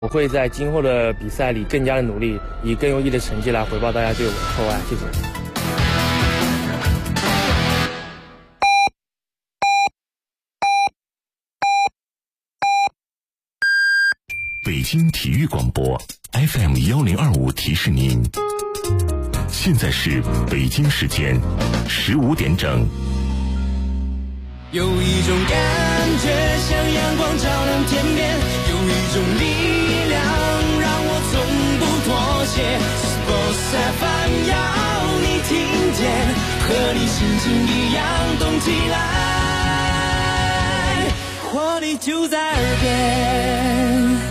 我会在今后的比赛里更加的努力，以更优异的成绩来回报大家对我的厚爱。谢谢。 北京体育广播 FM1025提示您，现在是北京时间15点整。 有一种感觉像阳光照亮天边，有一种力量让我从不妥协。Sports FM 要你听见，和你心情一样动起来，活力就在耳边。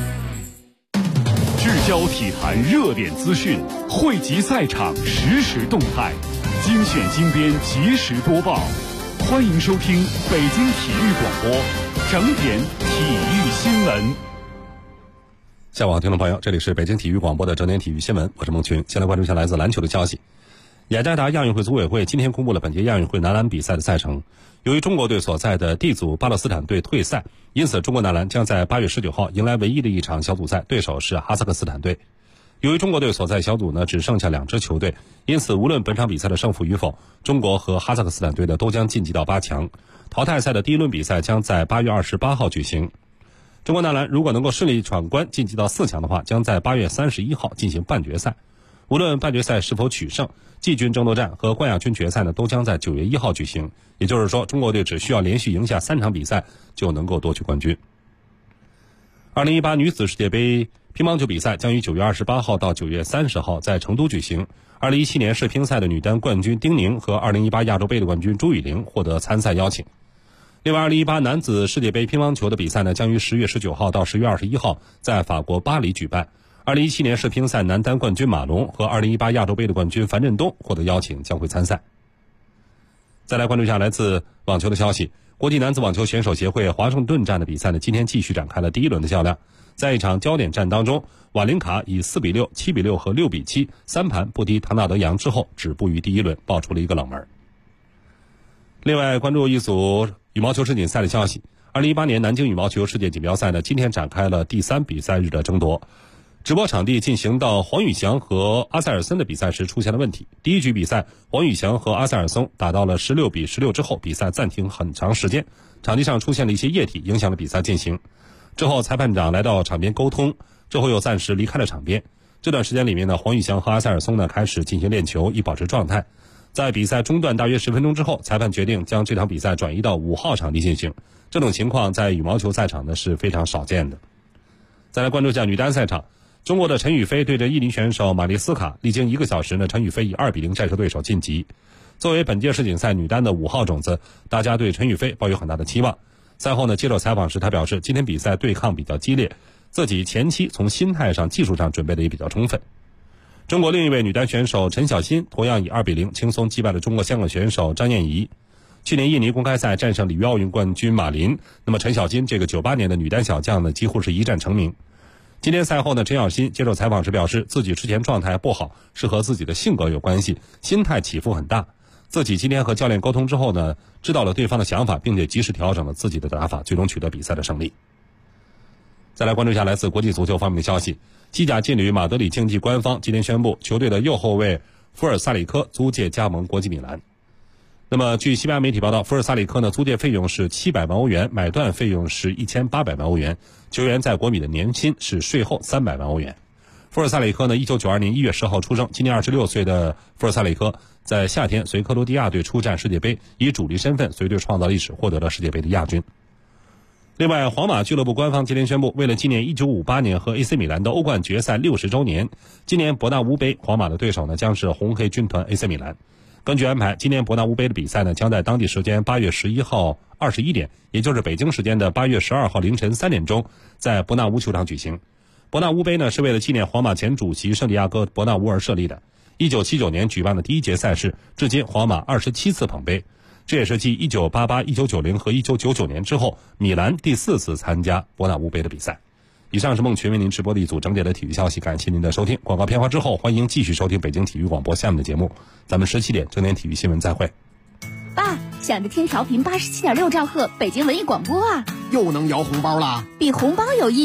聚焦体坛热点资讯，汇集赛场实时动态，精选精编及时播报。欢迎收听北京体育广播整点体育新闻。 下午好，听众朋友，这里是北京体育广播的整点体育新闻，我是孟群。先来关注一下来自篮球的消息。雅加达亚运会组委会今天公布了本届亚运会男篮比赛的赛程。由于中国队所在的 D 组巴勒斯坦队退赛，因此中国男篮将在8月19号迎来唯一的一场小组赛，对手是哈萨克斯坦队。由于中国队所在小组呢只剩下2支球队，因此无论本场比赛的胜负与否，中国和哈萨克斯坦队呢都将晋级到8强。淘汰赛的第一轮比赛将在8月28号举行。中国男篮如果能够顺利闯关晋级到4强的话，将在8月31号进行半决赛。无论半决赛是否取胜，季军争夺战和冠亚军决赛呢都将在9月1号举行。也就是说，中国队只需要连续赢下3场比赛就能够夺取冠军。2018女子世界杯乒乓球比赛将于9月28号到9月30号在成都举行。2017年世乒赛的女单冠军丁宁和2018亚洲杯的冠军朱雨玲获得参赛邀请。另外，2018男子世界杯乒乓球的比赛呢将于10月19号到10月21号在法国巴黎举办。2017年世乒赛男单冠军马龙和2018亚洲杯的冠军樊振东获得邀请，将会参赛。再来关注一下来自网球的消息。国际男子网球选手协会华盛顿站的比赛呢，今天继续展开了第一轮的较量。在一场焦点战当中，瓦林卡以4-6、7-6和6-7三盘不敌唐纳德杨之后，止步于第一轮，爆出了一个冷门。另外，关注一组羽毛球世锦赛的消息。2018年南京羽毛球世界锦标赛呢，今天展开了第3比赛日的争夺。直播场地进行到黄宇翔和阿塞尔森的比赛时出现了问题。第一局比赛，黄宇翔和阿塞尔森打到了16-16之后，比赛暂停很长时间，场地上出现了一些液体，影响了比赛进行。之后裁判长来到场边沟通，之后又暂时离开了场边。这段时间里面呢，黄宇翔和阿塞尔森呢开始进行练球，以保持状态。在比赛中断大约10分钟之后，裁判决定将这场比赛转移到5号场地进行。这种情况在羽毛球赛场呢是非常少见的。再来关注一下女单赛场。中国的陈雨菲对阵印尼选手马丽斯卡，历经1个小时呢，陈雨菲以2-0战胜对手晋级。作为本届世锦赛女单的5号种子，大家对陈雨菲抱有很大的期望。赛后呢，接受采访时她表示，今天比赛对抗比较激烈，自己前期从心态上、技术上准备的也比较充分。中国另一位女单选手陈小欣同样以2-0轻松击败了中国香港选手张燕怡。去年印尼公开赛战胜里约奥运冠军马林，那么陈小欣这个98年的女单小将呢，几乎是一战成名。今天赛后呢，陈小欣接受采访时表示，自己之前状态不好，是和自己的性格有关系，心态起伏很大。自己今天和教练沟通之后呢，知道了对方的想法，并且及时调整了自己的打法，最终取得比赛的胜利。再来关注一下来自国际足球方面的消息。西甲劲旅马德里竞技官方今天宣布，球队的右后卫福尔萨里科租借加盟国际米兰。那么据西班牙媒体报道，福尔萨里科呢租借费用是700万欧元，买断费用是1800万欧元，球员在国米的年薪是税后300万欧元。福尔萨里科呢1992年1月10号出生，今年26岁的福尔萨里科在夏天随克罗地亚队出战世界杯，以主力身份随队创造历史，获得了世界杯的亚军。另外，皇马俱乐部官方今天宣布，为了纪念1958年和 AC 米兰的欧冠决赛60周年，今年伯纳乌杯皇马的对手呢将是红黑军团 AC 米兰。根据安排，今年伯纳乌杯的比赛呢将在当地时间8月11号21点，也就是北京时间的8月12号凌晨3点钟，在伯纳乌球场举行。伯纳乌杯呢是为了纪念皇马前主席圣地亚哥·伯纳乌而设立的。1979年举办的第一届赛事，至今皇马27次捧杯，这也是继1988、1990和1999年之后，米兰第4次参加伯纳乌杯的比赛。以上是孟群为您直播的一组整点的体育消息，感谢您的收听。广告片花之后，欢迎继续收听北京体育广播下面的节目。咱们17点整点体育新闻再会。 爸，想着听调频87.6兆赫北京文艺广播啊， 又能摇红包啦！ 比红包有意义。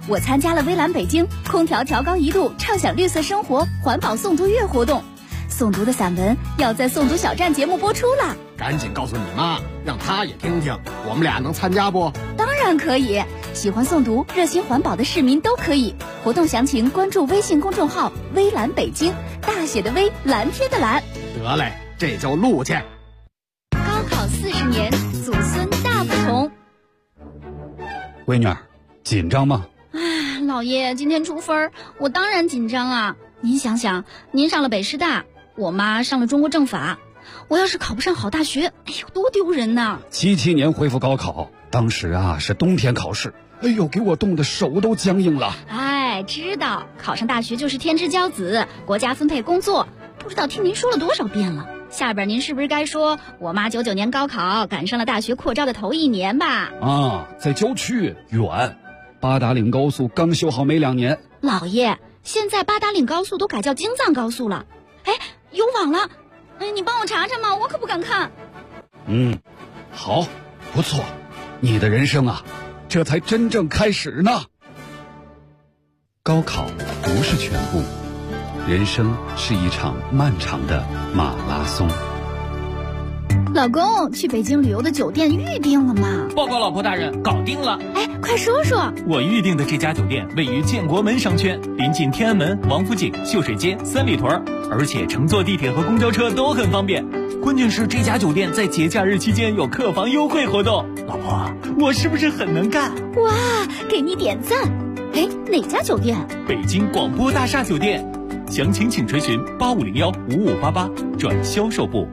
我参加了微蓝北京空调调高1度畅享绿色生活环保诵读月活动，诵读的散文要在诵读小站节目播出了。 赶紧告诉你妈，让她也听听，我们俩能参加不？ 当然可以，喜欢诵读、热心环保的市民都可以。活动详情关注微信公众号“微蓝北京”，大写的微，蓝天的蓝。 得嘞，这就录去。 高考40年，祖孙大不同。 闺女儿，紧张吗？ 老爷，今天出分，我当然紧张啊。您想想，您上了北师大，我妈上了中国政法，我要是考不上好大学，哎呦，多丢人呐 ！77年恢复高考，当时啊是冬天考试，哎呦，给我冻得手都僵硬了。 哎，知道考上大学就是天之骄子，国家分配工作，不知道听您说了多少遍了。下边您是不是该说我妈99年高考赶上了大学扩招的头1年吧？ 啊，在郊区远，八达岭高速刚修好没2年。 老爷，现在八达岭高速都改叫京藏高速了。哎，有网了，你帮我查查嘛，我可不敢看。 好，不错，你的人生啊，这才真正开始呢。高考不是全部，人生是一场漫长的马拉松。 老公，去北京旅游的酒店预定了吗？ 报告老婆大人，搞定了。 哎，快说说。 我预定的这家酒店位于建国门商圈，临近天安门、王府井、秀水街、三里屯，而且乘坐地铁和公交车都很方便。关键是这家酒店在节假日期间有客房优惠活动。老婆，我是不是很能干？ 哇，给你点赞。哎，哪家酒店？ 北京广播大厦酒店。详情请垂询85015588转销售部。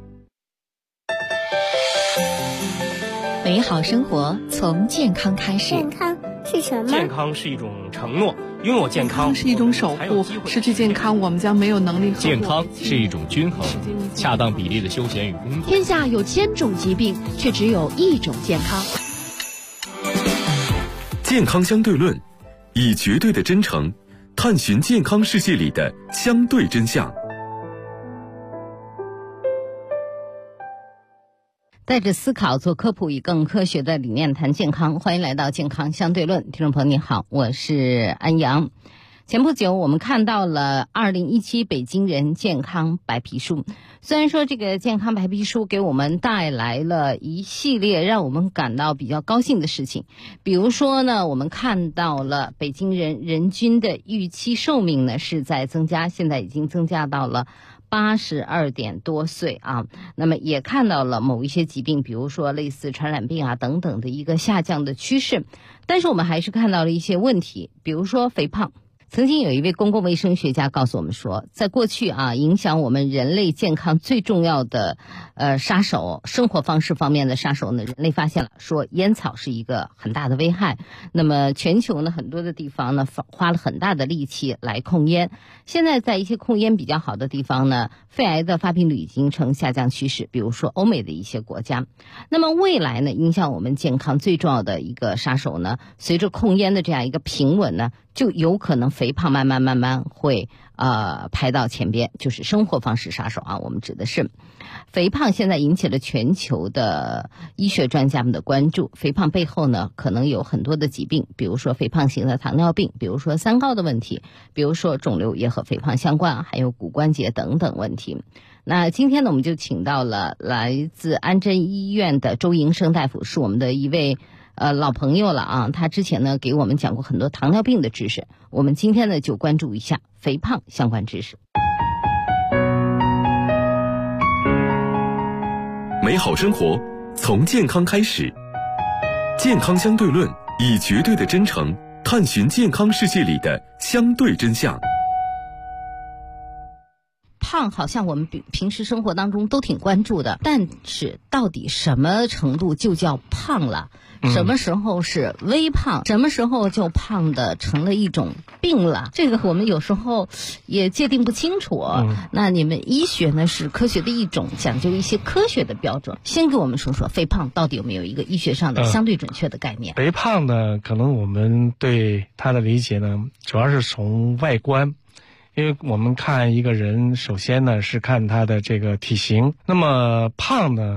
美好生活从健康开始。 健康是什么？ 健康是一种承诺，拥有健康是一种守护，失去健康我们将没有能力。 健康是一种均衡，恰当比例的休闲与工作。 天下有1000种疾病，却只有1种健康。 健康相对论，以绝对的真诚探寻健康世界里的相对真相。 带着思考做科普，以更科学的理念谈健康。欢迎来到健康相对论，听众朋友你好，我是安阳。前不久我们看到了2017北京人健康白皮书。虽然说这个健康白皮书给我们带来了一系列让我们感到比较高兴的事情，比如说呢，我们看到了北京人人均的预期寿命呢是在增加，现在已经增加到了82点多岁啊。那么也看到了某一些疾病，比如说类似传染病啊等等的一个下降的趋势。但是我们还是看到了一些问题，比如说肥胖。曾经有一位公共卫生学家告诉我们说，在过去啊，影响我们人类健康最重要的杀手，生活方式方面的杀手呢，人类发现了说烟草是一个很大的危害。那么全球呢，很多的地方呢花了很大的力气来控烟。现在在一些控烟比较好的地方呢，肺癌的发病率已经呈下降趋势，比如说欧美的一些国家。那么未来呢，影响我们健康最重要的一个杀手呢，随着控烟的这样一个平稳呢，就有可能肥胖慢慢会排到前边，就是生活方式杀手啊。我们指的是肥胖，现在引起了全球的医学专家们的关注。肥胖背后呢，可能有很多的疾病，比如说肥胖型的糖尿病，比如说三高的问题，比如说肿瘤也和肥胖相关，还有骨关节等等问题。那今天呢，我们就请到了来自安贞医院的周营生大夫，是我们的一位老朋友了啊，他之前呢给我们讲过很多糖尿病的知识，我们今天呢就关注一下肥胖相关知识。 美好生活从健康开始，健康相对论，以绝对的真诚探寻健康世界里的相对真相。 胖好像我们平时生活当中都挺关注的，但是到底什么程度就叫胖了？什么时候是微胖？什么时候就胖的成了一种病了？这个我们有时候也界定不清楚。那你们医学呢是科学的一种，讲究一些科学的标准。先给我们说说肥胖到底有没有一个医学上的相对准确的概念？ 肥胖呢，可能我们对它的理解呢，主要是从外观。因为我们看一个人，首先呢是看他的这个体型。那么胖呢，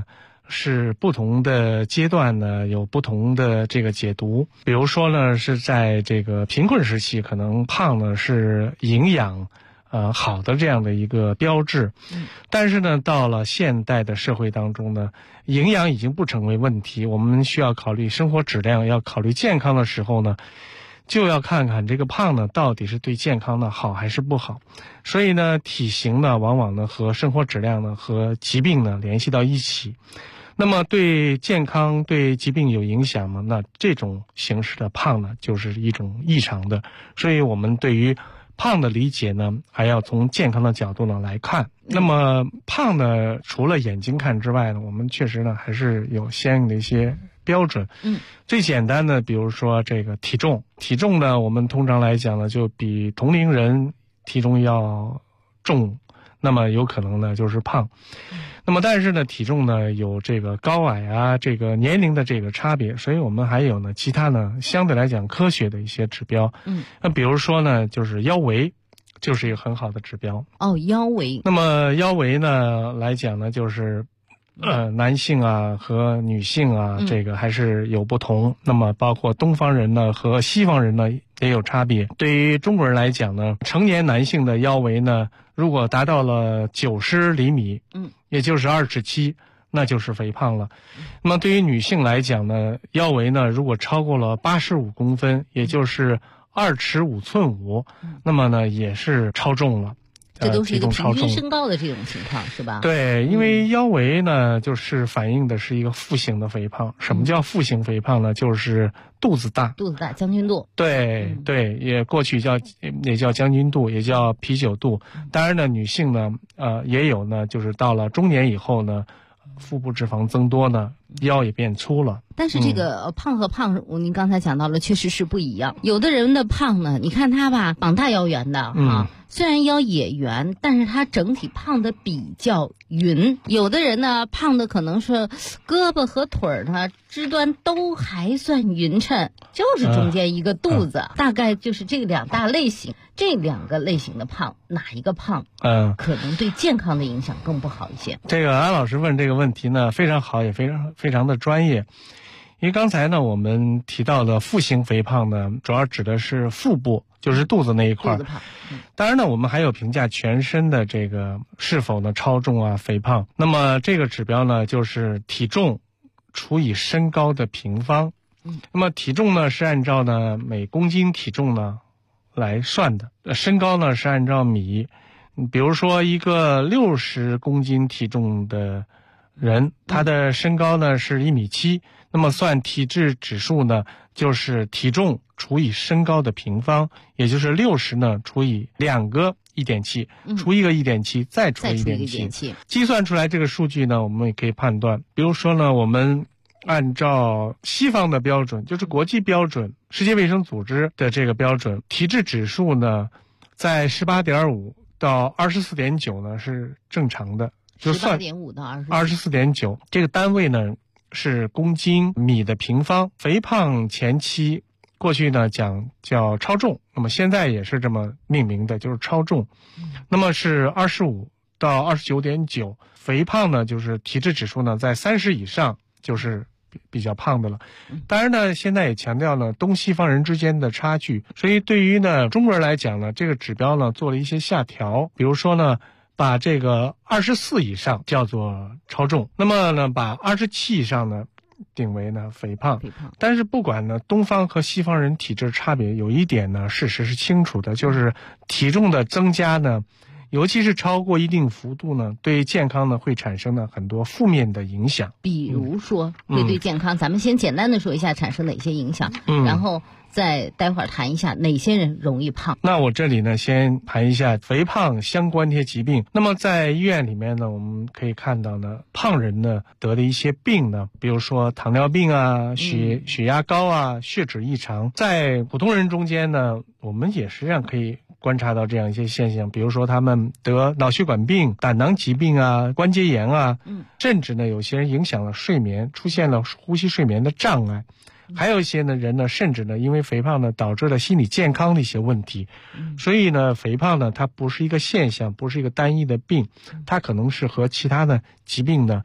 是不同的阶段呢有不同的这个解读。比如说呢，是在这个贫困时期，可能胖呢是营养好的这样的一个标志。但是呢，到了现代的社会当中呢，营养已经不成为问题，我们需要考虑生活质量，要考虑健康的时候呢，就要看看这个胖呢到底是对健康呢好还是不好。所以呢，体型呢往往呢和生活质量呢和疾病呢联系到一起。那么对健康对疾病有影响吗？那这种形式的胖呢就是一种异常的。所以我们对于胖的理解呢，还要从健康的角度呢来看。那么胖呢，除了眼睛看之外呢，我们确实呢还是有相应的一些标准。最简单的，比如说这个体重呢，我们通常来讲呢，就比同龄人体重要重，那么有可能呢就是胖。那么但是呢，体重呢有这个高矮啊，这个年龄的这个差别，所以我们还有呢其他呢相对来讲科学的一些指标。那比如说呢，就是腰围，就是一个很好的指标。 腰围。那么腰围呢来讲呢，就是男性啊和女性啊，这个还是有不同。那么包括东方人呢和西方人呢也有差别。对于中国人来讲呢，成年男性的腰围呢，如果达到了90厘米，也就是2尺7，那就是肥胖了。那么对于女性来讲呢，腰围呢如果超过了85公分，也就是2尺5寸5，那么呢也是超重了。 这都是一个平均身高的这种情况，是吧？ 对，因为腰围呢，就是反映的是一个负型的肥胖。什么叫负型肥胖呢？就是肚子大， 将军肚。 对，也过去也叫将军肚，也叫啤酒肚。当然呢，女性呢，也有呢，就是到了中年以后呢，腹部脂肪增多呢，腰也变粗了。 但是这个胖和胖，您刚才讲到了，确实是不一样。有的人的胖呢，你看他吧，膀大腰圆的虽然腰也圆，但是他整体胖的比较匀。有的人呢，胖的可能是胳膊和腿儿呢肢端都还算匀称，就是中间一个肚子。大概就是这两大类型，这两个类型的胖，哪一个胖可能对健康的影响更不好一些？ 这个安老师问这个问题呢，非常好，也非常的专业。因为刚才呢，我们提到的负型肥胖呢，主要指的是腹部，就是肚子那一块。当然呢，我们还有评价全身的这个是否呢超重啊、肥胖。那么这个指标呢，就是体重除以身高的平方。那么体重呢是按照呢每公斤体重呢来算的，身高呢是按照米。比如说一个60公斤体重的人，他的身高呢是1.7米，那么算体质指数呢，就是体重除以身高的平方，也就是60呢除以2个1.7，除一个1.7，再除一个1.7，计算出来这个数据呢，我们也可以判断。比如说呢，我们按照西方的标准，就是国际标准，世界卫生组织的这个标准，体质指数呢，在18.5到24.9呢是正常的。就算 18.5到 24.9，这个单位呢是公斤米的平方。肥胖前期过去呢讲叫超重，那么现在也是这么命名的，就是超重。那么是25到29.9，肥胖呢就是体质指数呢在30以上就是比较胖的了。当然呢，现在也强调了东西方人之间的差距，所以对于呢中国人来讲呢，这个指标呢做了一些下调。比如说呢，把这个24以上叫做超重，那么呢，把27以上呢定为呢肥胖。但是不管呢东方和西方人体质差别，有一点呢事实是清楚的，就是体重的增加呢，尤其是超过一定幅度呢，对健康呢会产生呢很多负面的影响。 比如说会对健康，咱们先简单的说一下产生哪些影响，然后再待会儿谈一下哪些人容易胖。 那我这里呢先谈一下肥胖相关的一些疾病。那么在医院里面呢，我们可以看到呢，胖人呢得的一些病呢，比如说糖尿病啊、血压高啊、血脂异常。在普通人中间呢，我们也实际上可以观察到这样一些现象，比如说他们得脑血管病、胆囊疾病啊、关节炎啊，甚至呢有些人影响了睡眠，出现了呼吸睡眠的障碍。还有一些呢人呢，甚至呢因为肥胖呢导致了心理健康的一些问题。所以呢，肥胖呢它不是一个现象，不是一个单一的病，它可能是和其他的疾病呢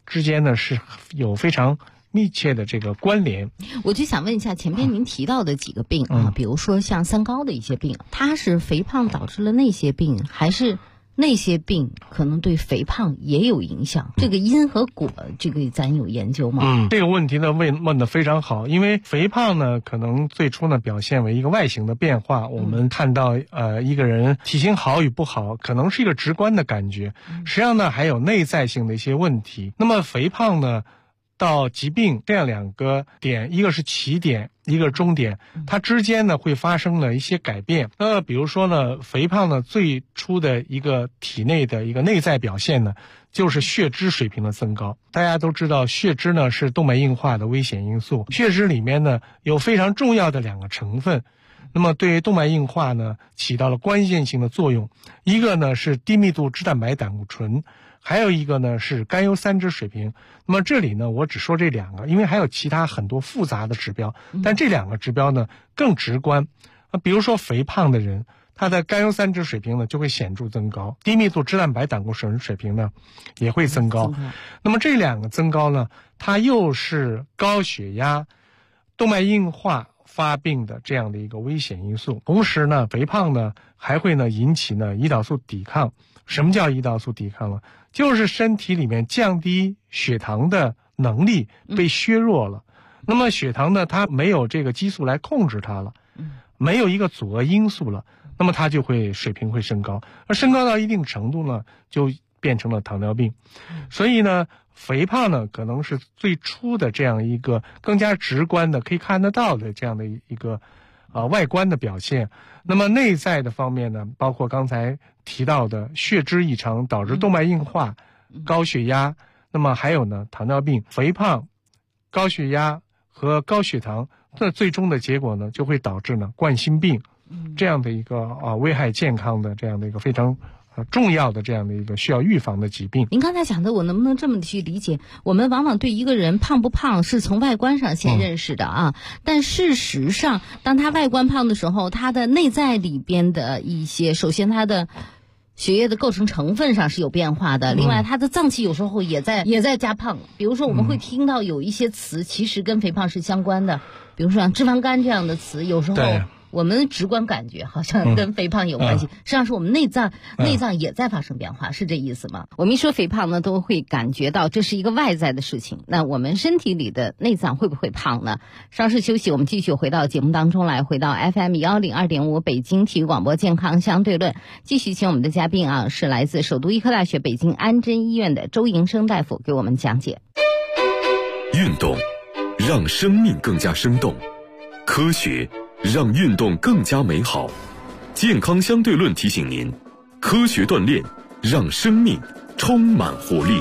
之间呢是有非常密切的这个关联。 我就想问一下，前边您提到的几个病啊，比如说像三高的一些病，它是肥胖导致了那些病，还是那些病可能对肥胖也有影响？这个因和果，这个咱有研究吗？ 这个问题呢问得非常好。因为肥胖呢，可能最初呢表现为一个外形的变化。我们看到一个人体型好与不好，可能是一个直观的感觉。实际上呢，还有内在性的一些问题。那么肥胖呢，到疾病这样两个点，一个是起点，一个终点，它之间呢会发生了一些改变。比如说呢，肥胖呢最初的一个体内的一个内在表现呢，就是血脂水平的增高。大家都知道，血脂呢是动脉硬化的危险因素。血脂里面呢有非常重要的两个成分，那么对于动脉硬化呢起到了关键性的作用。一个呢是低密度脂蛋白胆固醇，还有一个呢是甘油三酯水平。那么这里呢我只说这两个，因为还有其他很多复杂的指标，但这两个指标呢更直观。比如说肥胖的人，他的甘油三酯水平呢就会显著增高，低密度脂蛋白胆固醇水平呢也会增高。那么这两个增高呢，它又是高血压、动脉硬化发病的这样的一个危险因素。同时呢，肥胖呢还会呢引起呢胰岛素抵抗。什么叫胰岛素抵抗呢？就是身体里面降低血糖的能力被削弱了。那么血糖呢，它没有这个激素来控制它了，没有一个阻遏因素了，那么它就会水平会升高，而升高到一定程度呢，就变成了糖尿病。所以呢，肥胖呢可能是最初的这样一个更加直观的可以看得到的这样的一个外观的表现。那么内在的方面呢，包括刚才提到的血脂异常导致动脉硬化、高血压，那么还有呢糖尿病。肥胖、高血压和高血糖，那最终的结果呢就会导致呢冠心病这样的一个危害健康的这样的一个非常重要的这样的一个需要预防的疾病。 您刚才讲的，我能不能这么去理解？我们往往对一个人胖不胖是从外观上先认识的啊，但事实上，当他外观胖的时候，他的内在里边的一些，首先他的血液的构成成分上是有变化的，另外他的脏器有时候也在加胖。比如说我们会听到有一些词其实跟肥胖是相关的，比如说像脂肪肝这样的词，有时候我们直观感觉好像跟肥胖有关系，实际上是我们内脏也在发生变化，是这意思吗？我们一说肥胖呢，都会感觉到这是一个外在的事情，那我们身体里的内脏会不会胖呢？稍事休息，我们继续回到节目当中来，回到 FM102.5 北京体育广播健康相对论，继续请我们的嘉宾啊，是来自首都医科大学北京安贞医院的周营生大夫给我们讲解。 运动让生命更加生动，科学让运动更加美好。健康相对论提醒您，科学锻炼让生命充满活力。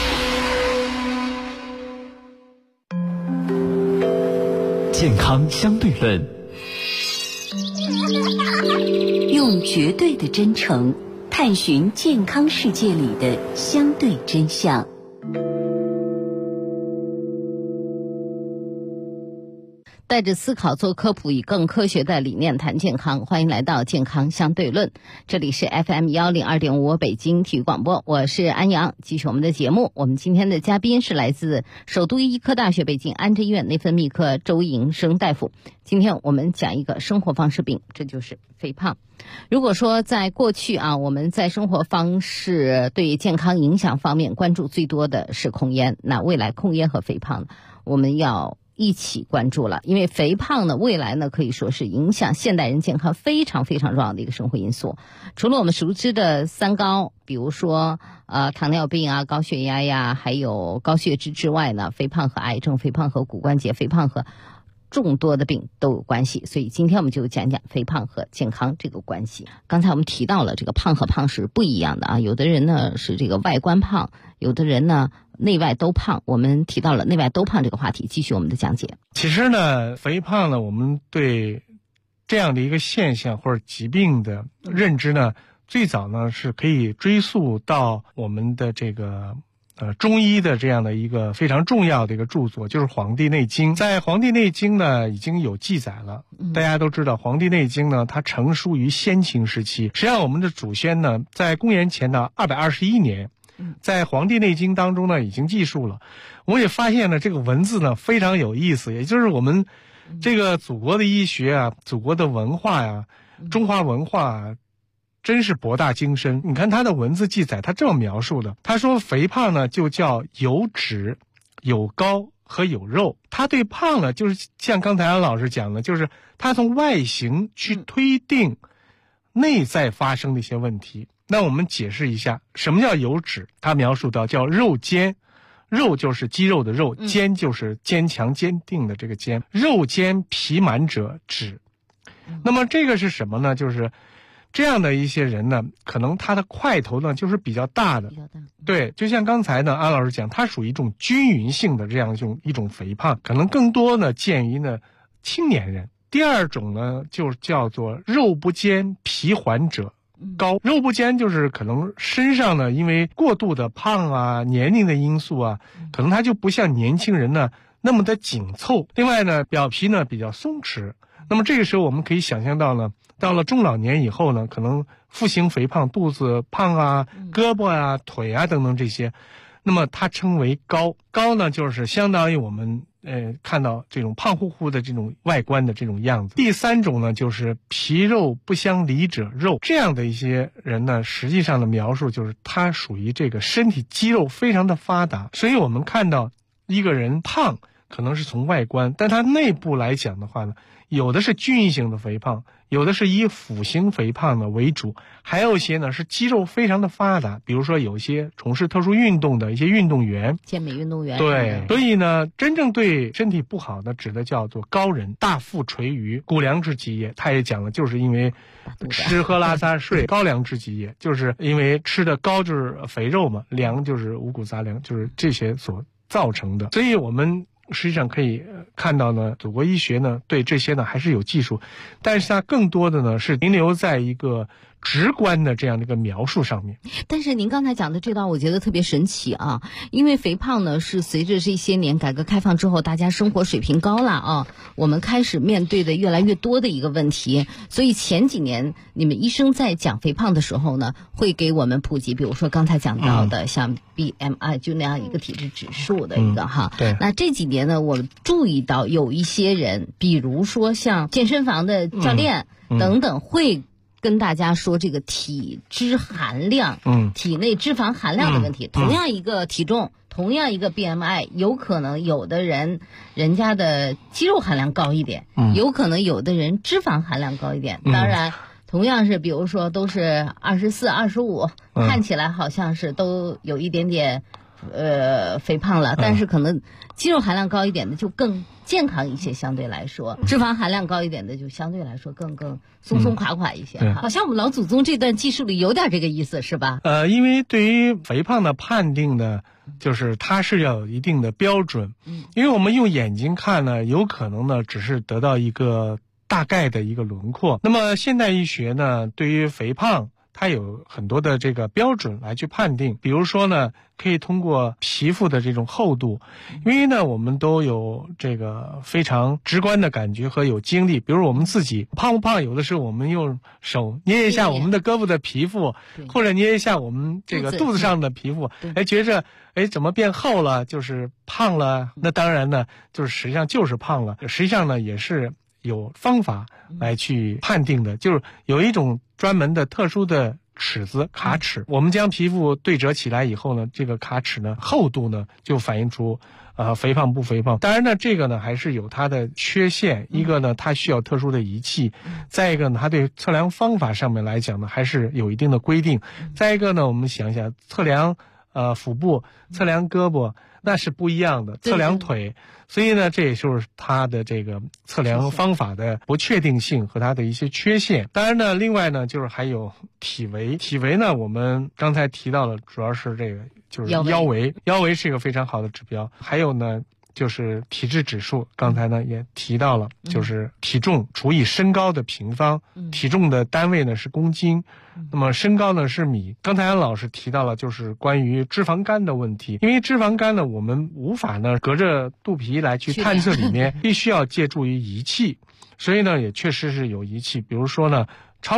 健康相对论， 用绝对的真诚探寻健康世界里的相对真相。 带着思考做科普，以更科学的理念谈健康。欢迎来到健康相对论，这里是 FM102.5 北京体育广播，我是安阳。继续我们的节目，我们今天的嘉宾是来自首都医科大学北京安贞医院内分泌科周营生大夫。今天我们讲一个生活方式病，这就是肥胖。如果说在过去啊，我们在生活方式对健康影响方面关注最多的是控烟，那未来控烟和肥胖我们要一起关注了，因为肥胖呢，未来呢可以说是影响现代人健康非常非常重要的一个生活因素。除了我们熟知的三高，比如说糖尿病啊、高血压呀，还有高血脂之外呢，肥胖和癌症、肥胖和骨关节、肥胖和众多的病都有关系。所以今天我们就讲讲肥胖和健康这个关系。刚才我们提到了这个胖和胖是不一样的啊，有的人呢是这个外观胖，有的人呢内外都胖。我们提到了内外都胖这个话题，继续我们的讲解。 其实呢，肥胖呢，我们对这样的一个现象或者疾病的认知呢，最早呢是可以追溯到我们的这个中医的这样的一个非常重要的一个著作，就是《黄帝内经》。在《黄帝内经》呢已经有记载了。大家都知道，《黄帝内经》呢它成书于先秦时期。实际上我们的祖先呢在公元前的221年在《黄帝内经》当中呢已经记述了。我也发现呢这个文字呢非常有意思，也就是我们这个祖国的医学啊，祖国的文化呀，中华文化啊，真是博大精深。你看他的文字记载，他这么描述的，他说肥胖呢就叫有脂、有膏和有肉。他对胖呢，就是像刚才安老师讲的，就是他从外形去推定内在发生的一些问题。那我们解释一下，什么叫有脂？他描述到叫肉坚，肉就是肌肉的肉，坚就是坚强坚定的这个坚，肉坚皮满者脂。那么这个是什么呢？就是这样的一些人呢，可能他的块头呢就是比较大的，对，就像刚才呢安老师讲，它属于一种均匀性的这样一种肥胖，可能更多呢见于呢青年人。第二种呢就叫做肉不坚皮缓者高。肉不坚就是可能身上呢因为过度的胖啊，年龄的因素啊，可能它就不像年轻人呢那么的紧凑。另外呢表皮呢比较松弛。那么这个时候我们可以想象到呢，到了中老年以后呢，可能腹型肥胖，肚子胖啊，胳膊啊，腿啊等等这些，那么它称为高。高呢就是相当于我们看到这种胖乎乎的这种外观的这种样子。第三种呢就是皮肉不相离者肉。这样的一些人呢，实际上的描述就是他属于这个身体肌肉非常的发达。所以我们看到一个人胖可能是从外观，但他内部来讲的话呢，有的是均匀型的肥胖，有的是以腹型肥胖的为主，还有一些呢是肌肉非常的发达，比如说有一些从事特殊运动的一些运动员， 健美运动员。 对，所以呢真正对身体不好的指的叫做高人，大腹垂鱼，谷粮之极也。他也讲了，就是因为吃喝拉撒睡，高粱之极也，就是因为吃的高就是肥肉嘛，粮就是五谷杂粮，就是这些所造成的。所以我们实际上可以看到呢，祖国医学呢对这些呢还是有技术，但是它更多的呢是停留在一个直观的这样的一个描述上面。 但是您刚才讲的这段我觉得特别神奇啊，因为肥胖呢是随着这些年改革开放之后，大家生活水平高了啊，我们开始面对的越来越多的一个问题。所以前几年你们医生在讲肥胖的时候呢，会给我们普及，比如说刚才讲到的像 BMI 就那样一个体质指数的一个哈。 对。 那这几年呢，我注意到有一些人，比如说像健身房的教练等等，会跟大家说这个体脂含量，体内脂肪含量的问题。同样一个体重，同样一个 BMI， 有可能有的人人家的肌肉含量高一点，有可能有的人脂肪含量高一点。当然同样是比如说都是24、25，看起来好像是都有一点点肥胖了，但是可能肌肉含量高一点的就更健康一些，相对来说脂肪含量高一点的就相对来说更松松垮垮一些。好像我们老祖宗这段技术里有点这个意思，是吧？ 因为对于肥胖的判定呢，就是它是要有一定的标准。因为我们用眼睛看呢，有可能呢只是得到一个大概的一个轮廓。那么现代医学呢，对于肥胖它有很多的这个标准来去判定。比如说呢，可以通过皮肤的这种厚度，因为呢我们都有这个非常直观的感觉和有经历。比如我们自己胖不胖，有的时候我们用手捏一下我们的胳膊的皮肤，或者捏一下我们这个肚子上的皮肤，觉着怎么变厚了，就是胖了。那当然呢就是实际上就是胖了，实际上呢也是有方法来去判定的，就是有一种专门的特殊的尺子，卡尺。我们将皮肤对折起来以后呢，这个卡尺呢厚度呢就反映出肥胖不肥胖。当然呢这个呢还是有它的缺陷，一个呢它需要特殊的仪器，再一个呢它对测量方法上面来讲呢还是有一定的规定。再一个呢我们想想测量腹部，测量胳膊那是不一样的，测量腿。所以呢这也就是它的这个测量方法的不确定性和它的一些缺陷。当然呢另外呢就是还有体围。体围呢我们刚才提到了，主要是这个就是腰围。腰围是一个非常好的指标。还有呢就是体质指数，刚才呢也提到了，就是体重除以身高的平方，体重的单位呢是公斤，那么身高呢是米。刚才安老师提到了就是关于脂肪肝的问题，因为脂肪肝呢我们无法呢隔着肚皮来去探测里面，必须要借助于仪器，所以呢也确实是有仪器，比如说呢超声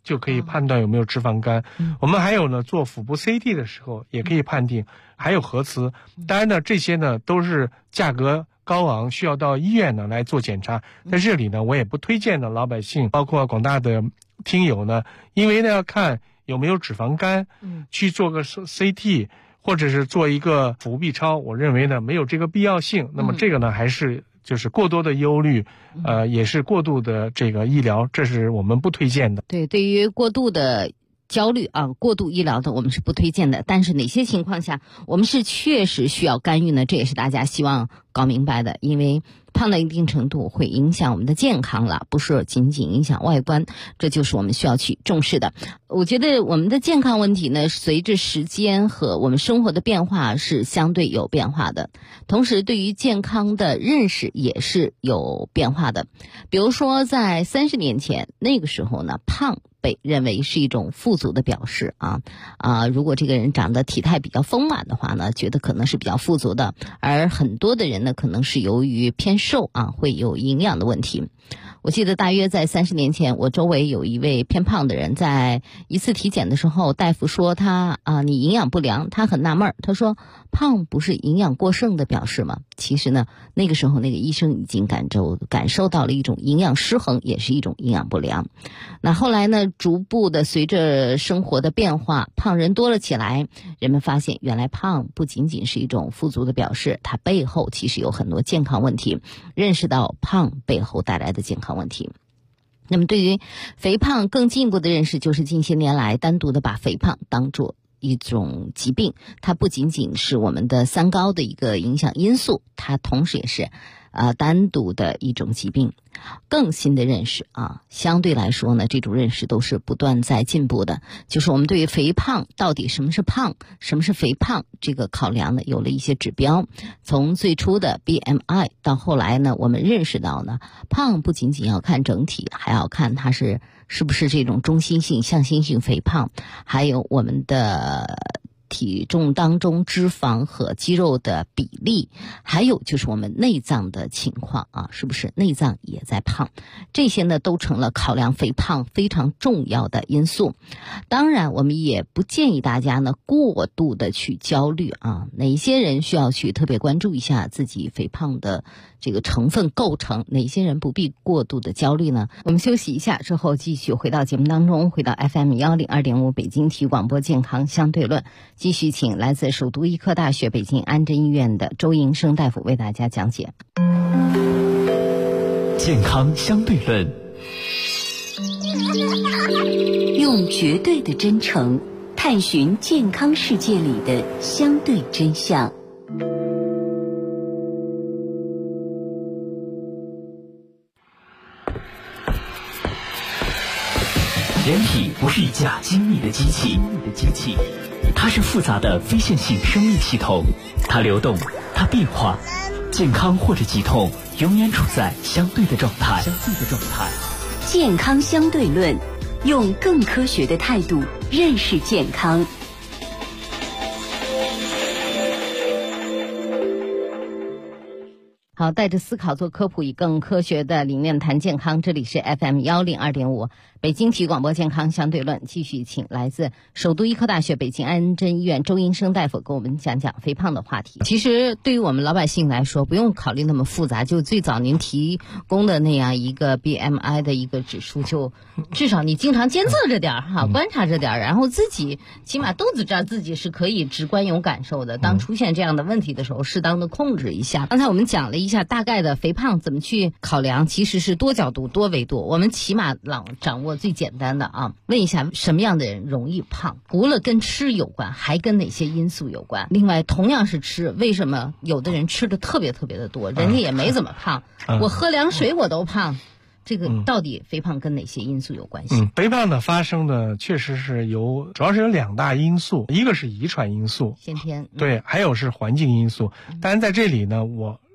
就可以判断有没有脂肪肝。我们还有呢，做腹部 CT 的时候也可以判定，还有核磁。当然呢，这些呢都是价格高昂，需要到医院呢来做检查。在这里呢，我也不推荐呢老百姓，包括广大的听友呢，因为呢要看有没有脂肪肝，去做个 CT 或者是做一个腹部 B 超，我认为呢没有这个必要性。那么这个呢还是就是过多的忧虑，也是过度的这个医疗，这是我们不推荐的。 对，对于过度的焦虑啊，过度医疗的我们是不推荐的。但是哪些情况下我们是确实需要干预呢？这也是大家希望搞明白的，因为胖到一定程度会影响我们的健康了，不是仅仅影响外观，这就是我们需要去重视的。我觉得我们的健康问题呢，随着时间和我们生活的变化是相对有变化的，同时对于健康的认识也是有变化的。比如说在30年前，那个时候呢，胖被认为是一种富足的表示如果这个人长得体态比较丰满的话呢，觉得可能是比较富足的，而很多的人呢，可能是由于偏瘦会有营养的问题。我记得大约在30年前，我周围有一位偏胖的人，在一次体检的时候，大夫说他你营养不良，他很纳闷，他说胖不是营养过剩的表示吗？其实呢，那个时候那个医生已经感受到了一种营养失衡，也是一种营养不良。那后来呢，逐步的随着生活的变化，胖人多了起来，人们发现原来胖不仅仅是一种富足的表示，它背后其实有很多健康问题，认识到胖背后带来的健康问题。那么对于肥胖更进一步的认识，就是近些年来单独的把肥胖当作一种疾病，它不仅仅是我们的三高的一个影响因素，它同时也是单独的一种疾病。更新的认识相对来说呢，这种认识都是不断在进步的。就是我们对于肥胖到底什么是胖，什么是肥胖，这个考量呢有了一些指标。从最初的 BMI 到后来呢，我们认识到呢，胖不仅仅要看整体，还要看它是不是这种中心性、向心性肥胖，还有我们的体重当中脂肪和肌肉的比例，还有就是我们内脏的情况是不是内脏也在胖，这些呢都成了考量肥胖非常重要的因素。当然我们也不建议大家呢过度的去焦虑哪些人需要去特别关注一下自己肥胖的这个成分构成，哪些人不必过度的焦虑呢？我们休息一下之后继续回到节目当中，回到 FM102.5 北京体育广播健康相对论，继续请来自首都医科大学北京安贞医院的周营生大夫为大家讲解健康相对论， 用绝对的真诚探寻健康世界里的相对真相。 人体不是一架精密的机器，它是复杂的非线性生命系统，它流动，它变化，健康或者疾痛永远处在相对的状态。 健康相对论，用更科学的态度认识健康。 好，带着思考做科普，以更科学的理念谈健康。这里是 FM102.5 北京体育广播健康相对论，继续请来自首都医科大学北京安贞医院周营生大夫给我们讲讲肥胖的话题。其实对于我们老百姓来说，不用考虑那么复杂，就最早您提供的那样一个 BMI 的一个指数，就至少你经常监测着点观察着点，然后自己起码肚子这儿自己是可以直观有感受的。当出现这样的问题的时候，适当的控制一下。刚才我们讲了一下大概的肥胖怎么去考量，其实是多角度多维度，我们起码掌握最简单的问一下什么样的人容易胖，除了跟吃有关还跟哪些因素有关。另外同样是吃，为什么有的人吃的特别特别的多，人家也没怎么胖，我喝凉水我都胖，这个到底肥胖跟哪些因素有关系？ 肥胖的发生呢，确实是主要是有2大因素，一个是遗传因素， 先天， 对，还有是环境因素。当然在这里呢，我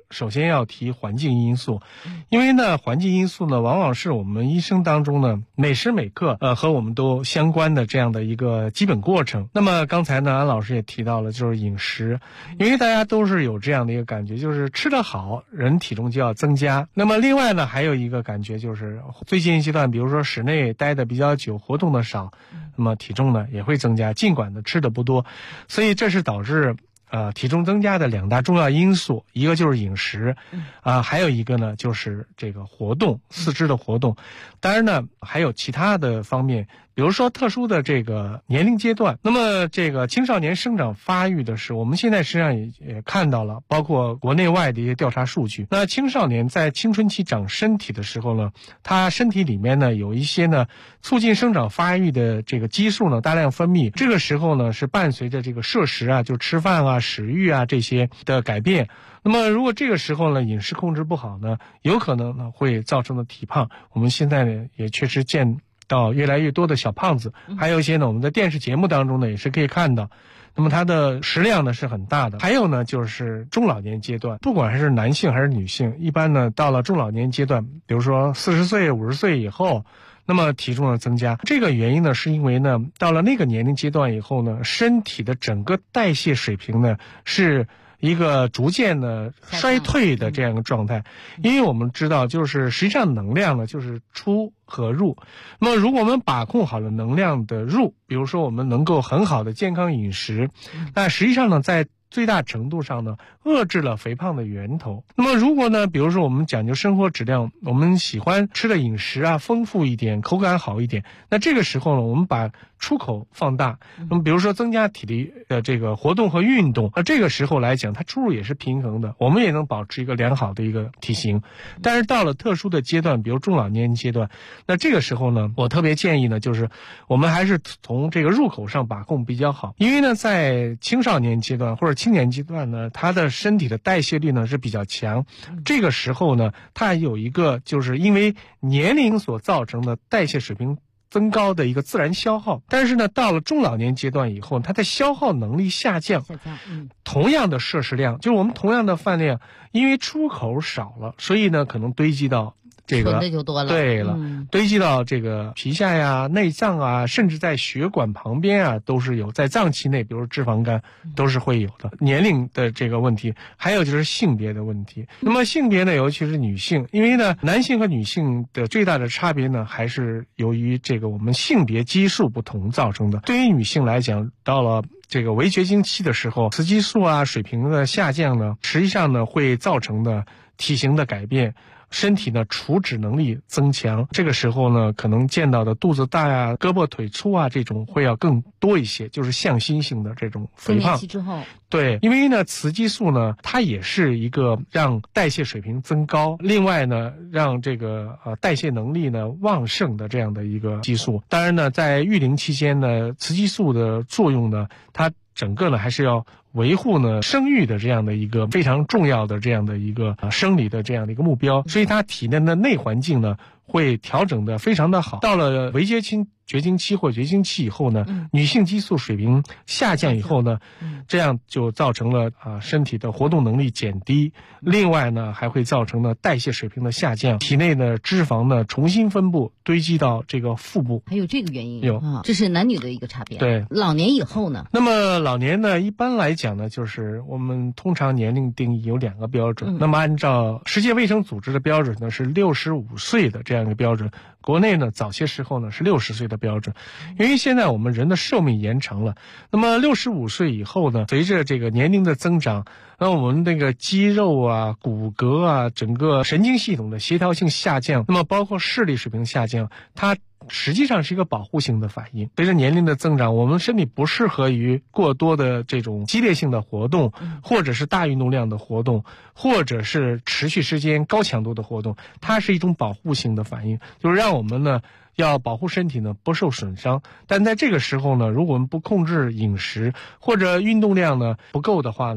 首先要提环境因素，因为呢，环境因素呢，往往是我们一生当中呢每时每刻和我们都相关的这样的一个基本过程。那么刚才呢，安老师也提到了，就是饮食，因为大家都是有这样的一个感觉，就是吃得好，人体重就要增加。那么另外呢，还有一个感觉就是最近一阶段，比如说室内待的比较久，活动的少，那么体重呢也会增加，尽管呢吃的不多，所以这是导致体重增加的2大重要因素，一个就是饮食，还有一个呢就是这个活动，四肢的活动。当然呢，还有其他的方面，比如说特殊的这个年龄阶段。那么这个青少年生长发育的是，我们现在实际上也看到了，包括国内外的一些调查数据。那青少年在青春期长身体的时候呢，他身体里面呢有一些呢促进生长发育的这个激素呢大量分泌，这个时候呢是伴随着这个摄食啊，就吃饭啊、食欲啊这些的改变。那么如果这个时候呢饮食控制不好呢，有可能呢会造成的体胖。我们现在呢也确实见到越来越多的小胖子，还有一些呢我们在电视节目当中呢也是可以看到，那么它的食量呢是很大的。还有呢就是中老年阶段，不管是男性还是女性，一般呢到了中老年阶段，比如说40岁、50岁以后，那么体重的增加，这个原因呢是因为呢到了那个年龄阶段以后呢，身体的整个代谢水平呢是一个逐渐的衰退的这样一个状态。因为我们知道，就是实际上能量呢就是出和入，那么如果我们把控好了能量的入，比如说我们能够很好的健康饮食，那实际上呢在最大程度上呢遏制了肥胖的源头。那么如果呢比如说我们讲究生活质量，我们喜欢吃的饮食啊丰富一点，口感好一点，那这个时候呢我们把出口放大，那么比如说增加体力这个活动和运动，那这个时候来讲它出入也是平衡的，我们也能保持一个良好的一个体型。但是到了特殊的阶段，比如中老年阶段，那这个时候呢我特别建议呢就是我们还是从这个入口上把控比较好。因为呢在青少年阶段或者青年阶段呢，他的身体的代谢率呢是比较强，这个时候呢他有一个就是因为年龄所造成的代谢水平增高的一个自然消耗。但是呢到了中老年阶段以后，它的消耗能力下降，同样的摄食量，就是我们同样的饭量，因为出口少了，所以呢可能堆积到这个存的就多了， 对了，堆积到这个皮下呀、内脏啊，甚至在血管旁边啊，都是有，在脏器内，比如脂肪肝都是会有的。年龄的这个问题，还有就是性别的问题。那么性别呢，尤其是女性，因为呢，男性和女性的最大的差别呢，还是由于这个我们性别激素不同造成的。对于女性来讲，到了这个围绝经期的时候，雌激素啊水平的下降呢，实际上呢会造成的体型的改变。身体呢储脂能力增强，这个时候呢可能见到的肚子大呀、胳膊腿粗啊这种会要更多一些，就是向心性的这种肥胖。 更年期之后， 对，因为呢雌激素呢它也是一个让代谢水平增高，另外呢让这个代谢能力呢旺盛的这样的一个激素。当然呢在育龄期间呢，雌激素的作用呢它整个呢还是要维护呢生育的这样的一个非常重要的这样的一个生理的这样的一个目标，所以它体内的内环境呢会调整的非常的好。到了围绝经期或绝经期以后呢，女性激素水平下降以后呢，这样就造成了身体的活动能力减低，另外呢还会造成了代谢水平的下降，体内的脂肪呢重新分布堆积到这个腹部。 还有这个原因？ 有， 这是男女的一个差别。 对， 老年以后呢？ 那么老年呢一般来讲呢，就是我们通常年龄定义有2个标准，那么按照世界卫生组织的标准呢是65岁的这样一个标准，国内呢早些时候呢是60岁的标准。因为现在我们人的寿命延长了，那么65岁以后呢，随着这个年龄的增长，那我们这个肌肉啊、骨骼啊、整个神经系统的协调性下降，那么包括视力水平下降，它实际上是一个保护性的反应。随着年龄的增长，我们身体不适合于过多的这种激烈性的活动，或者是大运动量的活动，或者是持续时间高强度的活动，它是一种保护性的反应，就是让我们呢要保护身体呢不受损伤。但在这个时候呢，如果我们不控制饮食或者运动量呢不够的话呢，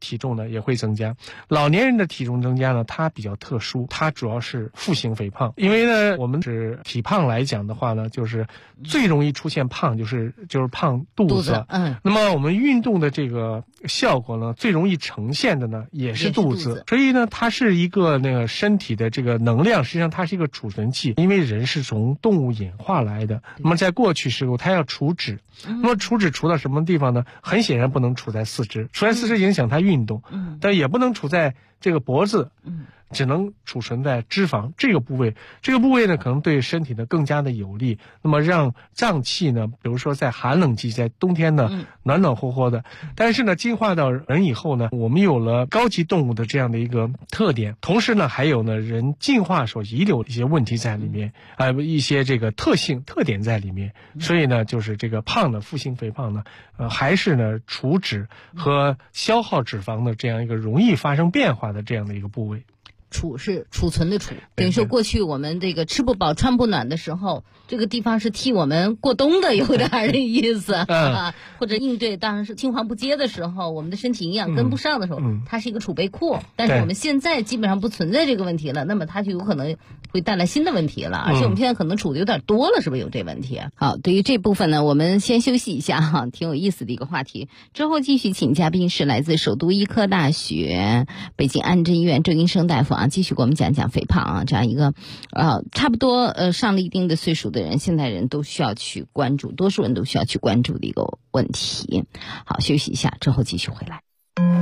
体重呢也会增加。老年人的体重增加呢，它比较特殊，它主要是腹型肥胖。因为呢，我们指体胖来讲的话呢，就是最容易出现胖，就是胖肚子。那么我们运动的这个效果呢，最容易呈现的呢也是肚子。所以呢，它是一个那个身体的这个能量，实际上它是一个储存器。因为人是从动物演化来的，那么在过去时候，它要储脂。那么储脂储到什么地方呢？很显然不能储在四肢，储在四肢影响它运动，但也不能储在这个脖子，只能储存在脂肪这个部位。这个部位呢，可能对身体呢更加的有利，那么让脏器呢，比如说在寒冷季，在冬天呢，暖暖和和的。但是呢，进化到人以后呢，我们有了高级动物的这样的一个特点，同时呢，还有呢人进化所遗留的一些问题在里面，一些这个特点在里面。所以呢，就是这个胖的腹型肥胖呢，还是呢储脂和消耗脂肪的这样一个容易发生变化的这样的一个部位。 储是储存的储，等于说过去我们这个吃不饱穿不暖的时候，这个地方是替我们过冬的，有点的意思或者应对当然是青黄不接的时候，我们的身体营养跟不上的时候，它是一个储备库。但是我们现在基本上不存在这个问题了，那么它就有可能会带来新的问题了，而且我们现在可能储的有点多了，是不是有这问题？好，对于这部分呢，我们先休息一下哈，挺有意思的一个话题。之后继续请嘉宾是来自首都医科大学北京安贞医院周英生大夫继续给我们讲讲肥胖这样一个差不多上了一定的岁数的人，现代人都需要去关注，多数人都需要去关注的一个问题。好，休息一下之后继续回来。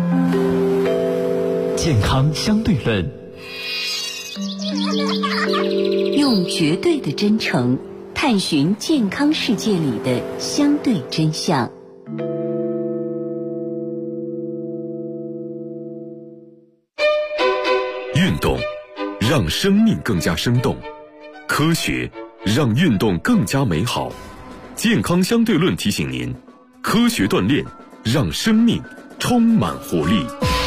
健康相对论， 用绝对的真诚探寻健康世界里的相对真相。 运动让生命更加生动，科学让运动更加美好。健康相对论提醒您，科学锻炼让生命充满活力。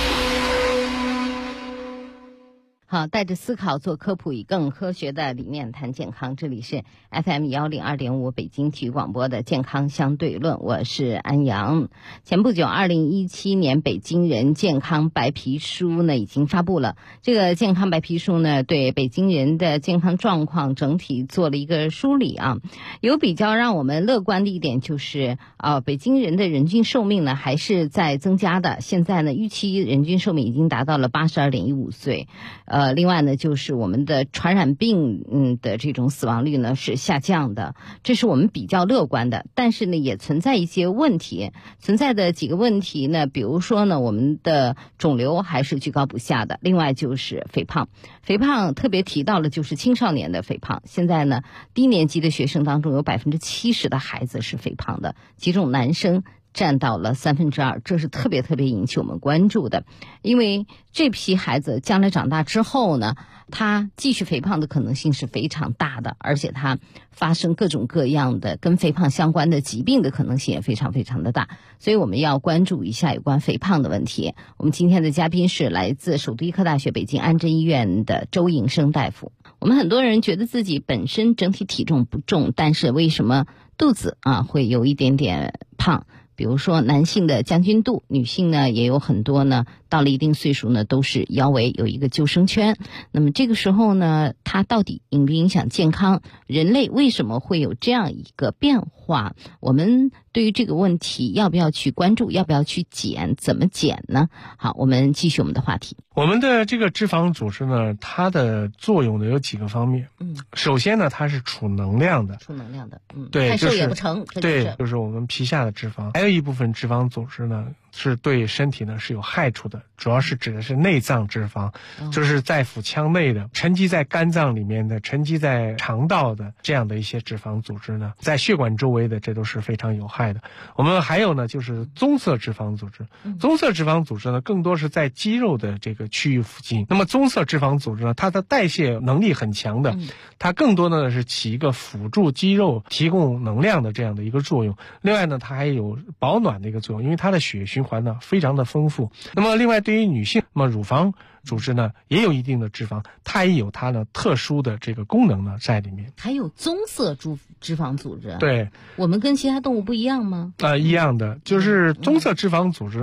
好，带着思考做科普，以更科学的理念谈健康。这里是 FM 102.5北京体育广播的健康相对论，我是安阳。前不久2017年北京人健康白皮书呢已经发布了。这个健康白皮书呢，对北京人的健康状况整体做了一个梳理有比较让我们乐观的一点就是北京人的人均寿命呢还是在增加的，现在呢预期人均寿命已经达到了82.15岁。另外呢，就是我们的传染病的这种死亡率呢是下降的，这是我们比较乐观的。但是呢，也存在一些问题，存在的几个问题呢，比如说呢，我们的肿瘤还是居高不下的。另外就是肥胖，肥胖特别提到了就是青少年的肥胖。现在呢，低年级的学生当中有70%的孩子是肥胖的，其中男生占到了2/3，这是特别引起我们关注的。因为这批孩子将来长大之后呢，他继续肥胖的可能性是非常大的，而且他发生各种各样的跟肥胖相关的疾病的可能性也非常的大，所以我们要关注一下有关肥胖的问题。我们今天的嘉宾是来自首都医科大学北京安贞医院的周颖生大夫。我们很多人觉得自己本身整体体重不重，但是为什么肚子会有一点点胖？比如说男性的将军肚，女性呢也有很多呢，到了一定岁数呢都是腰围有一个救生圈。那么这个时候呢，它到底影不影响健康？人类为什么会有这样一个变化？我们对于这个问题要不要去关注？要不要去减？怎么减呢？好，我们继续我们的话题。 我们的这个脂肪组织呢，它的作用呢有几个方面。首先呢，它是储能量的。对， 太瘦也不成。 对，就是我们皮下的脂肪。还有一部分脂肪组织呢，是对身体呢是有害处的，主要是指的是内脏脂肪，就是在腹腔内的，沉积在肝脏里面的，沉积在肠道的这样的一些脂肪组织呢，在血管周围的，这都是非常有害的。我们还有呢，就是棕色脂肪组织。棕色脂肪组织呢，更多是在肌肉的这个区域附近。那么棕色脂肪组织呢，它的代谢能力很强的，它更多的是起一个辅助肌肉提供能量的这样的一个作用。另外呢，它还有保暖的一个作用，因为它的血循环呢非常的丰富。那么另外对于女性，那么乳房组织呢也有一定的脂肪，它也有它的特殊的这个功能呢在里面。 还有棕色脂肪组织。 对， 我们跟其他动物不一样吗？ 一样的，就是棕色脂肪组织呢，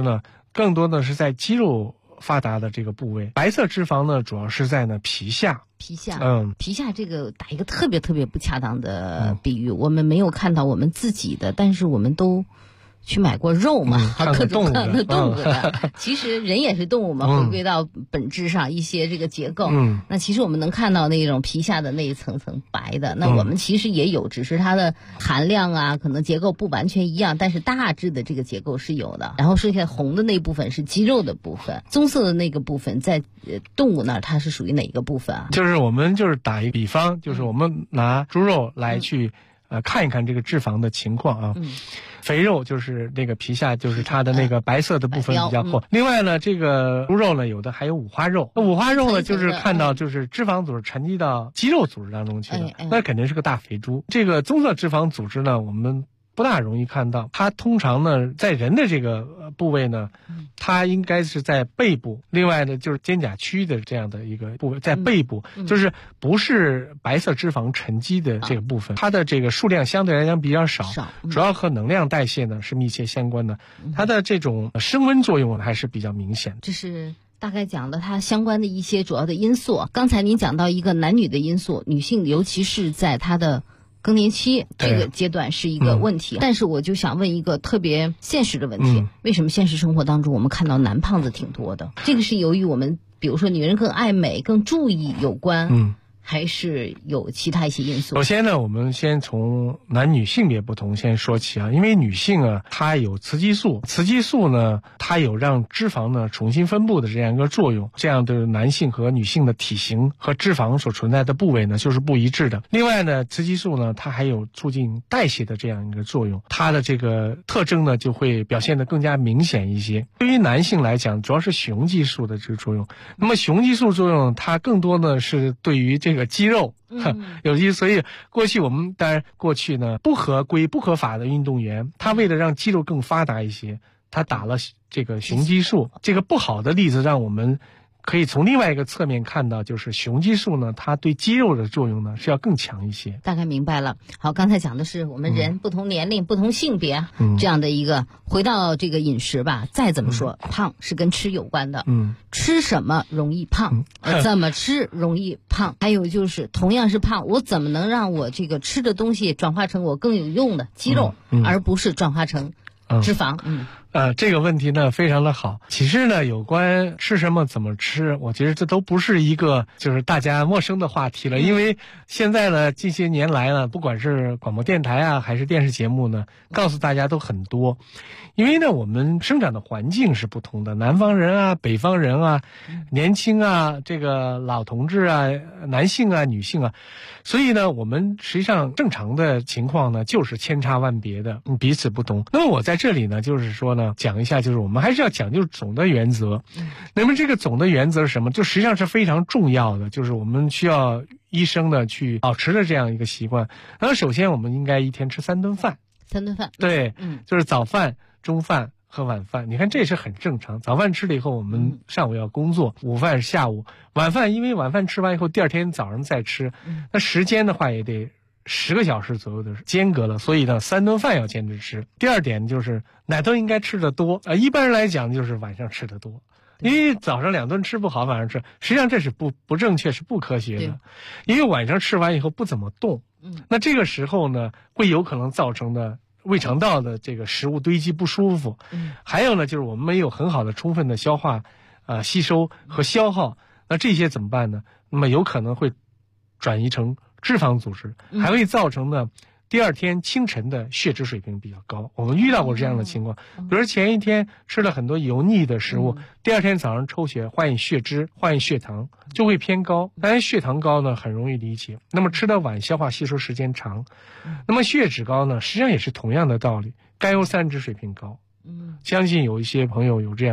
更多的是在肌肉发达的这个部位。白色脂肪呢，主要是在呢皮下。 皮下这个打一个特别不恰当的比喻，我们没有看到我们自己的，但是我们都去买过肉嘛，各种各样的动物的。其实人也是动物嘛，回归到本质上一些这个结构。那其实我们能看到那种皮下的那一层层白的，那我们其实也有，只是它的含量啊，可能结构不完全一样，但是大致的这个结构是有的。然后剩下红的那部分是肌肉的部分，棕色的那个部分在动物那儿它是属于哪一个部分啊？ 就是我们就是打一个比方，就是我们拿猪肉来去看一看这个脂肪的情况啊。肥肉就是那个皮下，就是它的那个白色的部分比较厚。另外呢，这个猪肉呢，有的还有五花肉。那五花肉呢，就是看到就是脂肪组织沉积到肌肉组织当中去了，那肯定是个大肥猪。这个棕色脂肪组织呢，我们不大容易看到，它通常呢在人的这个部位呢，它应该是在背部。另外呢，就是肩胛区的这样的一个部位，在背部，就是不是白色脂肪沉积的这个部分，它的这个数量相对来讲比较少，主要和能量代谢呢是密切相关的，它的这种升温作用还是比较明显的。 这是大概讲了它相关的一些主要的因素。刚才您讲到一个男女的因素，女性尤其是在她的更年期这个阶段是一个问题，但是我就想问一个特别现实的问题，为什么现实生活当中我们看到男胖子挺多的？这个是由于我们比如说女人更爱美更注意有关，还是有其他一些因素？ 首先呢，我们先从男女性别不同先说起啊，因为女性啊，她有雌激素，雌激素呢，它有让脂肪呢重新分布的这样一个作用，这样的男性和女性的体型和脂肪所存在的部位呢就是不一致的。另外呢，雌激素呢，它还有促进代谢的这样一个作用，它的这个特征呢就会表现得更加明显一些。对于男性来讲，主要是雄激素的这个作用。那么雄激素作用，它更多呢是对于这个肌肉有机，所以过去我们当然过去呢不合规不合法的运动员，他为了让肌肉更发达一些，他打了这个雄激素。这个不好的例子让我们可以从另外一个侧面看到，就是雄激素呢，它对肌肉的作用呢是要更强一些。 大概明白了。好，刚才讲的是我们人不同年龄、不同性别这样的一个。回到这个饮食吧，再怎么说，胖是跟吃有关的。吃什么容易胖，怎么吃容易胖。还有就是同样是胖，我怎么能让我这个吃的东西转化成我更有用的肌肉，而不是转化成脂肪。 这个问题呢非常的好。其实呢，有关吃什么怎么吃，我觉得这都不是一个就是大家陌生的话题了。因为现在呢，近些年来呢，不管是广播电台啊还是电视节目呢，告诉大家都很多。因为呢，我们生长的环境是不同的，南方人啊、北方人啊、年轻啊、这个老同志啊、男性啊、女性啊，所以呢，我们实际上正常的情况呢，就是千差万别的，彼此不同。那么我在这里呢，就是说呢，讲一下，就是我们还是要讲究总的原则。那么这个总的原则是什么？就实际上是非常重要的，就是我们需要医生呢去保持的这样一个习惯。然后首先我们应该一天吃3顿饭。 3顿饭， 对，就是早饭、中饭和晚饭。你看这是很正常。早饭吃了以后，我们上午要工作；午饭是下午，晚饭因为晚饭吃完以后，第二天早上再吃，那时间的话也得10个小时左右的间隔了，所以呢，3顿饭要坚持吃。第二点就是哪都应该吃得多，一般人来讲就是晚上吃得多，因为早上2顿吃不好，晚上吃，实际上这是不正确，是不科学的。因为晚上吃完以后不怎么动，那这个时候呢，会有可能造成的胃肠道的这个食物堆积不舒服。还有呢，就是我们没有很好的充分的消化、吸收和消耗，那这些怎么办呢？那么有可能会转移成脂肪组织，还会造成呢第二天清晨的血脂水平比较高。我们遇到过这样的情况，比如前一天吃了很多油腻的食物，第二天早上抽血化验血脂、化验血糖就会偏高。当然血糖高呢很容易理解，那么吃得晚，消化吸收时间长。那么血脂高呢，实际上也是同样的道理，甘油三酯水平高。相信有一些朋友有这样的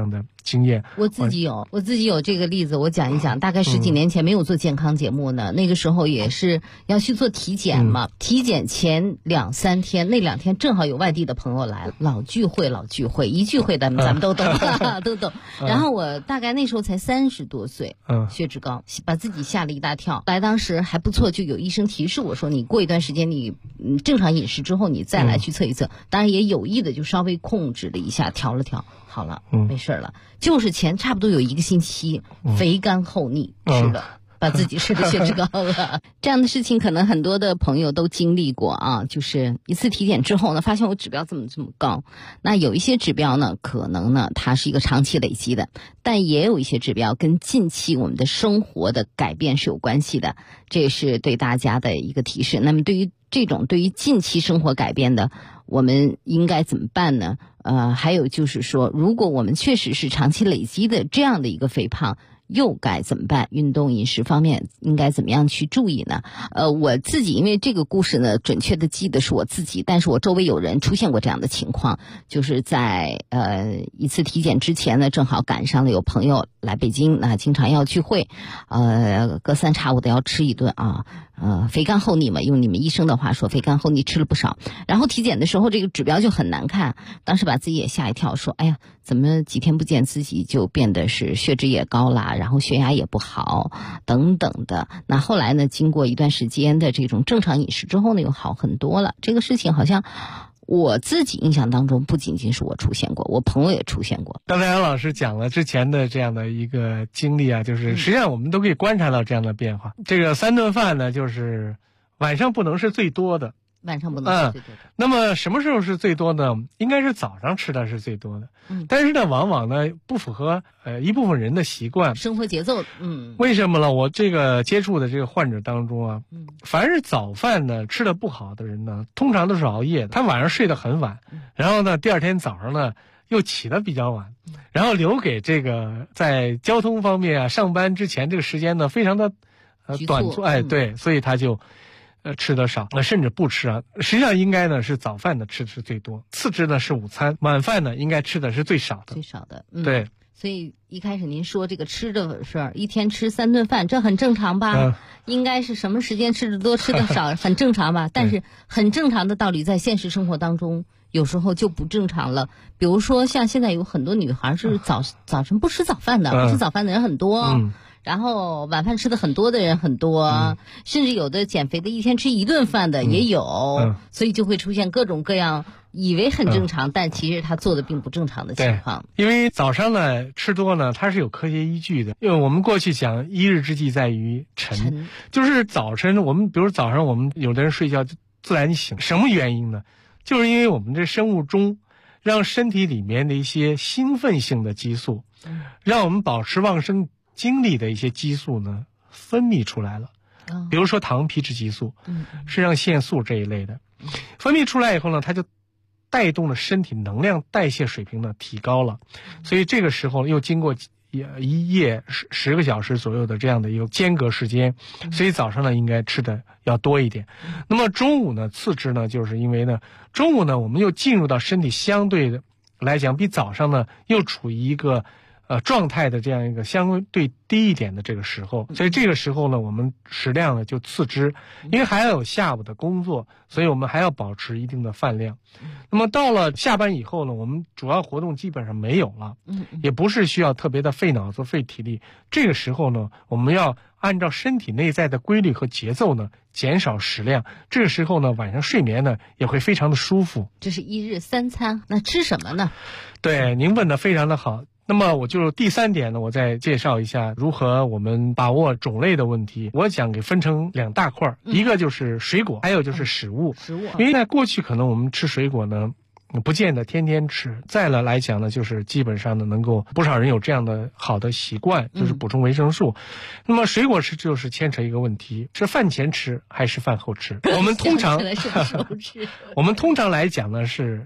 经验。 我自己有这个例子，我讲一讲。大概10几年前没有做健康节目呢，那个时候也是要去做体检嘛。体检前2、3天，那2天正好有外地的朋友来了，老聚会，一聚会咱们都懂，都懂。然后我大概那时候才30多岁，血脂高，把自己吓了一大跳。来当时还不错，就有医生提示我说，你过一段时间你正常饮食之后，你再来去测一测。当然也有意的就稍微控制了一下，调了调，好了，没事了。就是前差不多有1个星期，肥甘厚腻吃了。把自己吃的血脂高了，这样的事情可能很多的朋友都经历过啊。就是一次体检之后呢，发现我指标这么高，那有一些指标呢，可能呢它是一个长期累积的，但也有一些指标跟近期我们的生活的改变是有关系的，这也是对大家的一个提示。那么对于近期生活改变的，我们应该怎么办呢？还有就是说，如果我们确实是长期累积的这样的一个肥胖，又该怎么办？运动饮食方面应该怎么样去注意呢？我自己因为这个故事呢，准确的记得是我自己，但是我周围有人出现过这样的情况，就是在一次体检之前呢，正好赶上了有朋友来北京，那经常要聚会，隔3差5的要吃一顿啊。肥甘厚腻嘛，用你们医生的话说，肥甘厚腻吃了不少。然后体检的时候，这个指标就很难看，当时把自己也吓一跳，说：“哎呀，怎么几天不见自己就变得是血脂也高啦，然后血压也不好，等等的。”那后来呢，经过一段时间的这种正常饮食之后呢，又好很多了。这个事情好像我自己印象当中不仅仅是我出现过，我朋友也出现过。 刚才杨老师讲了之前的这样的一个经历啊，就是实际上我们都可以观察到这样的变化。这个3顿饭呢，就是晚上不能是最多的， 晚上不能是最多的。 那么什么时候是最多呢？应该是早上吃的是最多的。但是呢，往往呢不符合一部分人的习惯、 生活节奏。 为什么呢？我这个接触的这个患者当中啊，凡是早饭呢吃的不好的人呢，通常都是熬夜的，他晚上睡得很晚，然后呢第二天早上呢又起得比较晚，然后留给这个在交通方面啊上班之前这个时间呢非常的短促，对，所以他就吃得少，甚至不吃啊。实际上应该呢是早饭的吃的是最多，次之呢是午餐，晚饭呢应该吃的是最少的。对。 所以一开始您说这个吃的事儿，一天吃3顿饭，这很正常吧？应该是什么时间吃的多吃的少很正常吧？但是很正常的道理在现实生活当中有时候就不正常了。比如说像现在有很多女孩是早晨不吃早饭的，不吃早饭的人很多。然后晚饭吃的很多的人很多，甚至有的减肥的一天吃1顿饭的也有，所以就会出现各种各样以为很正常，但其实他做的并不正常的情况。 因为早上呢吃多呢，它是有科学依据的。因为我们过去讲一日之计在于晨，就是早晨我们比如早上我们有的人睡觉就自然醒，什么原因呢？就是因为我们这生物钟让身体里面的一些兴奋性的激素，让我们保持旺盛精力的一些激素呢分泌出来了，比如说糖皮质激素、肾上腺素这一类的，分泌出来以后呢，它就带动了身体能量代谢水平呢提高了，所以这个时候又经过一夜10个小时左右的这样的一个间隔时间，所以早上呢应该吃的要多一点。那么中午呢次之呢，就是因为呢中午呢我们又进入到身体相对的来讲比早上呢又处于一个状态的这样一个相对低一点的这个时候，所以这个时候呢我们食量呢就次之，因为还要有下午的工作，所以我们还要保持一定的饭量。那么到了下班以后呢，我们主要活动基本上没有了，也不是需要特别的费脑子费体力，这个时候呢我们要按照身体内在的规律和节奏呢减少食量，这个时候呢晚上睡眠呢也会非常的舒服。 这是1日3餐，那吃什么呢？ 对，您问的非常的好。那么我就第3点呢，我再介绍一下如何我们把握种类的问题。我讲给分成2大块，一个就是水果，还有就是食物。因为在过去可能我们吃水果呢不见得天天吃，再来讲呢就是基本上呢能够不少人有这样的好的习惯，就是补充维生素。那么水果吃就是牵扯一个问题，是饭前吃还是饭后吃？我们通常来讲呢是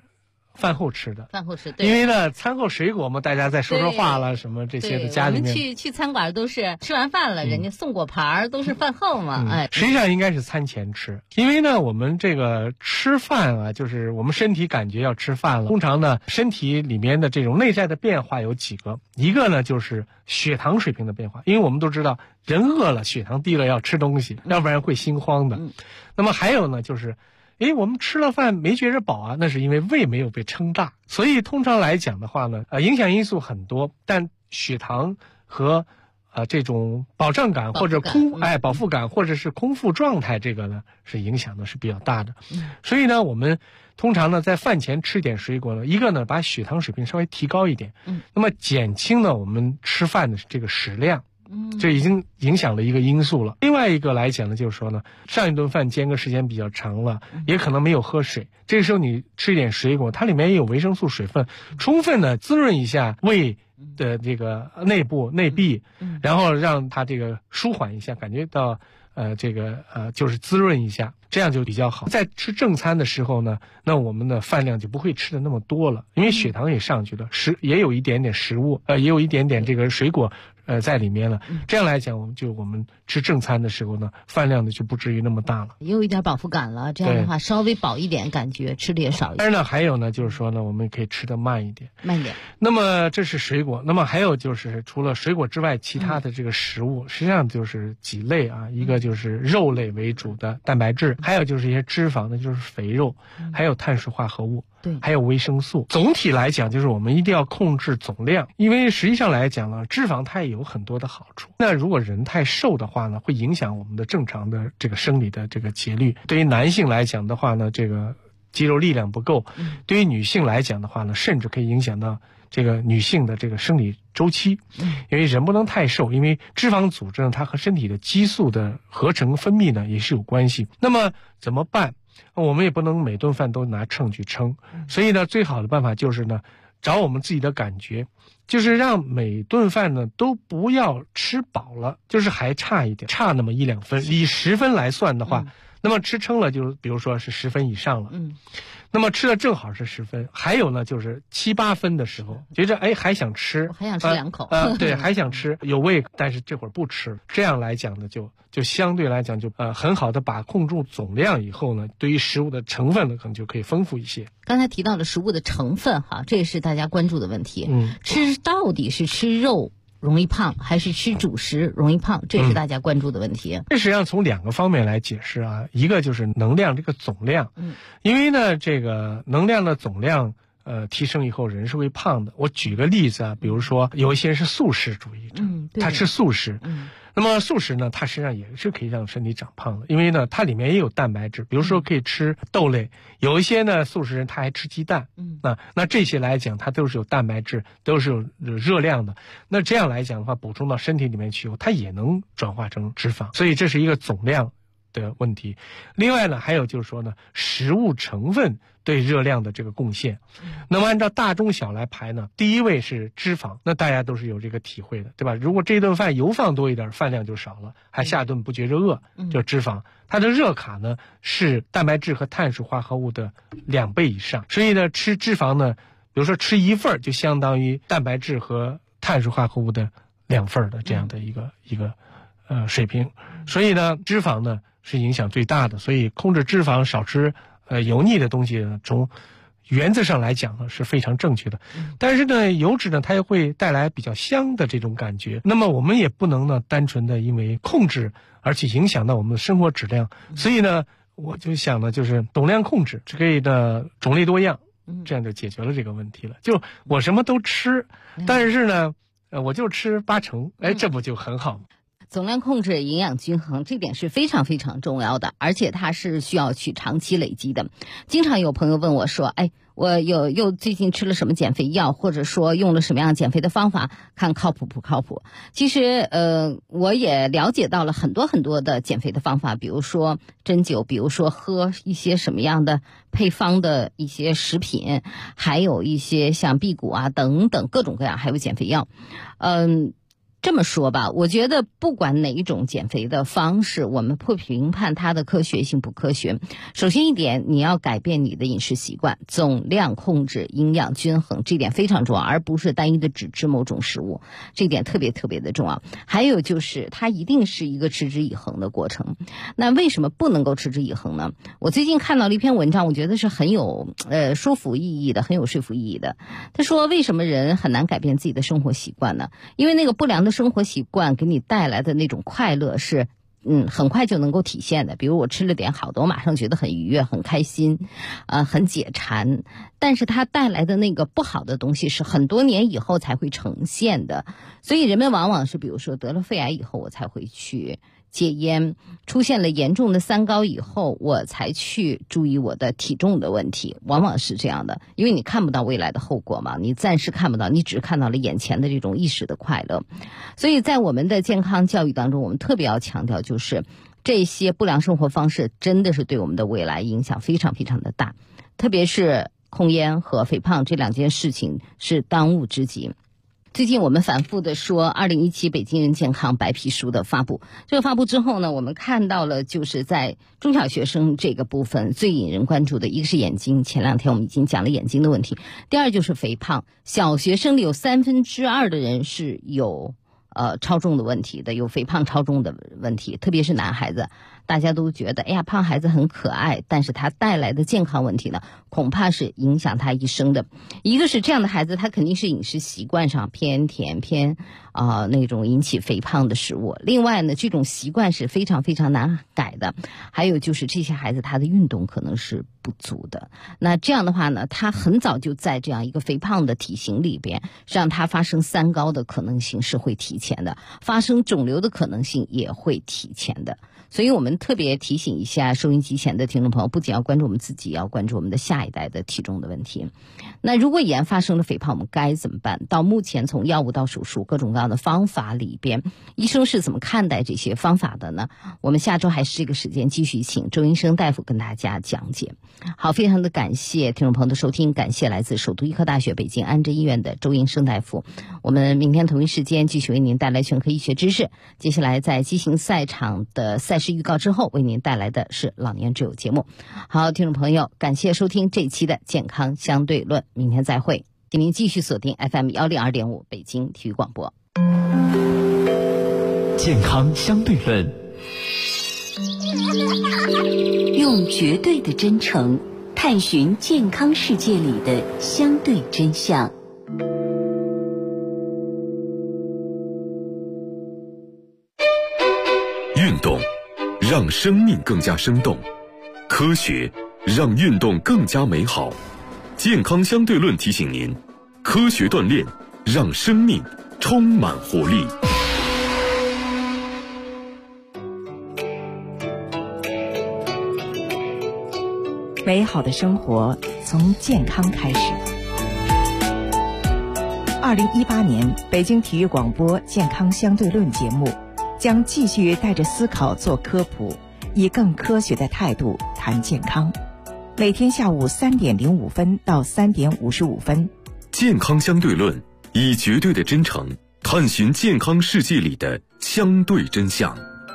饭后吃的， 饭后吃，对， 因为呢，餐后水果嘛，大家再说话了什么这些的，家里面我们去餐馆都是吃完饭了，人家送果盘都是饭后嘛，哎， 实际上应该是餐前吃，因为呢，我们这个吃饭啊，就是我们身体感觉要吃饭了，通常呢，身体里面的这种内在的变化有几个，一个呢就是血糖水平的变化，因为我们都知道人饿了，血糖低了要吃东西，要不然会心慌的。那么还有呢就是。我们吃了饭没觉着饱啊，那是因为胃没有被撑大。所以通常来讲的话呢，影响因素很多，但血糖和这种饱胀感或者饱腹感或者是空腹状态，这个呢是影响的是比较大的。所以呢，我们通常呢在饭前吃点水果呢，一个呢把血糖水平稍微提高一点，那么减轻了我们吃饭的这个食量。这已经影响了一个因素了。另外一个来讲呢，就是说呢，上一顿饭间隔时间比较长了，也可能没有喝水。这个时候你吃一点水果，它里面也有维生素水分，充分的滋润一下胃的这个内壁，然后让它这个舒缓一下，感觉到就是滋润一下，这样就比较好。在吃正餐的时候呢，那我们的饭量就不会吃的那么多了，因为血糖也上去了，也有一点点食物，也有一点点这个水果。在里面了，这样来讲，我们吃正餐的时候呢，饭量呢就不至于那么大了， 也有一点饱腹感了。这样的话，稍微饱一点，感觉吃的也少一点。 当然呢，还有呢，就是说呢，我们可以吃得慢一点。 那么这是水果，那么还有就是除了水果之外，其他的这个食物，实际上就是几类啊，一个就是肉类为主的蛋白质，还有就是一些脂肪的，就是肥肉，还有碳水化合物。 对， 还有维生素。总体来讲，就是我们一定要控制总量，因为实际上来讲呢，脂肪它也有很多的好处。那如果人太瘦的话呢，会影响我们的正常的这个生理的这个节律。对于男性来讲的话呢，这个肌肉力量不够；对于女性来讲的话呢，甚至可以影响到这个女性的这个生理周期。因为人不能太瘦，因为脂肪组织呢，它和身体的激素的合成分泌呢也是有关系。那么怎么办？我们也不能每顿饭都拿秤去称，所以呢，最好的办法就是呢，找我们自己的感觉，就是让每顿饭呢都不要吃饱了，就是还差一点，差那么1-2分，以10分来算的话，那么吃撑了就比如说是10分以上了，那么吃的正好是10分。还有呢，就是7-8分的时候，觉着还想吃， 还想吃2口， 对，还想吃，有胃，但是这会儿不吃，这样来讲呢，就相对来讲就很好的把控住总量以后呢，对于食物的成分呢，可能就可以丰富一些。 刚才提到了食物的成分哈，这也是大家关注的问题。到底是吃肉容易胖，还是吃主食容易胖？这是大家关注的问题。 这实际上从2个方面来解释啊，一个就是能量这个总量，因为呢，这个能量的总量提升以后，人是会胖的。我举个例子啊，比如说有一些人是素食主义者，他吃素食，那么素食呢，它实际上也是可以让身体长胖的，因为呢，它里面也有蛋白质，比如说可以吃豆类，有一些呢素食人他还吃鸡蛋，那这些来讲，它都是有蛋白质，都是有热量的。那这样来讲的话，补充到身体里面去以后，它也能转化成脂肪，所以这是一个总量的问题。另外呢，还有就是说呢，食物成分对热量的这个贡献。那么按照大中小来排呢，第一位是脂肪，那大家都是有这个体会的，对吧？如果这顿饭油放多一点，饭量就少了，还下顿不觉着饿，就脂肪。它的热卡呢是蛋白质和碳水化合物的2倍以上，所以呢，吃脂肪呢，比如说吃1份就相当于蛋白质和碳水化合物的2份的这样的一个水平。所以呢，脂肪呢是影响最大的，所以控制脂肪，少吃油腻的东西呢，从原则上来讲呢是非常正确的。但是呢，油脂呢它也会带来比较香的这种感觉，那么我们也不能呢单纯的因为控制而且影响到我们的生活质量。所以呢，我就想呢，就是总量控制，可以呢种类多样，这样就解决了这个问题了。就我什么都吃，但是呢我就吃8成，这不就很好吗？ 总量控制、营养均衡，这点是非常非常重要的，而且它是需要去长期累积的。经常有朋友问我说，我又最近吃了什么减肥药，或者说用了什么样减肥的方法，看靠谱不靠谱？其实我也了解到了很多很多的减肥的方法，比如说针灸，比如说喝一些什么样的配方的一些食品，还有一些像辟谷啊等等各种各样，还有减肥药。 这么说吧，我觉得不管哪一种减肥的方式，我们不评判它的科学性不科学。首先一点，你要改变你的饮食习惯，总量控制，营养均衡，这点非常重要，而不是单一的只吃某种食物，这点特别特别的重要。还有就是它一定是一个持之以恒的过程。那为什么不能够持之以恒呢？我最近看到了一篇文章，我觉得是很有说服意义的，很有说服意义的。他说为什么人很难改变自己的生活习惯呢？因为那个不良的生活习惯给你带来的那种快乐是很快就能够体现的。比如我吃了点好的，我马上觉得很愉悦，很开心，很解馋。但是它带来的那个不好的东西是很多年以后才会呈现的。所以人们往往是比如说得了肺癌以后我才会去戒烟，出现了严重的三高以后我才去注意我的体重的问题，往往是这样的。因为你看不到未来的后果嘛，你暂时看不到，你只看到了眼前的这种一时的快乐。所以在我们的健康教育当中，我们特别要强调，就是这些不良生活方式真的是对我们的未来影响非常非常的大，特别是控烟和肥胖这两件事情是当务之急。最近我们反复的说2017北京人健康白皮书的发布，这个发布之后呢，我们看到了就是在中小学生这个部分最引人关注的，一个是眼睛，前2天我们已经讲了眼睛的问题，第二就是肥胖，小学生里有2/3的人是有超重的问题的，有肥胖超重的问题，特别是男孩子。大家都觉得哎呀胖孩子很可爱，但是他带来的健康问题呢，恐怕是影响他一生的。一个是这样的孩子，他肯定是饮食习惯上偏甜偏那种引起肥胖的食物，另外呢这种习惯是非常非常难改的。还有就是这些孩子他的运动可能是不足的，那这样的话呢，他很早就在这样一个肥胖的体型里边，让他发生三高的可能性是会提前的，发生肿瘤的可能性也会提前的。所以我们特别提醒一下收音机前的听众朋友，不仅要关注我们自己，要关注我们的下一代的体重的问题。那如果已然发生了肥胖，我们该怎么办？到目前从药物到手术各种各样的方法里边，医生是怎么看待这些方法的呢？我们下周还是这个时间继续请周医生大夫跟大家讲解。好，非常的感谢听众朋友的收听，感谢来自首都医科大学北京安贞医院的周医生大夫。我们明天同一时间继续为您带来全科医学知识。接下来在机行赛场的赛事预告之后，为您带来的是老年之友节目。好，听众朋友，感谢收听这一期的健康相对论，明天再会。请您继续锁定 FM102.5 北京体育广播。 健康相对论， 用绝对的真诚探寻健康世界里的相对真相。 运动让生命更加生动，科学让运动更加美好。健康相对论提醒您，科学锻炼让生命充满活力。 美好的生活从健康开始。2018年北京体育广播健康相对论节目将继续带着思考做科普，以更科学的态度谈健康。每天下午3点05分到3点55分， 健康相对论以绝对的真诚探寻健康世界里的相对真相。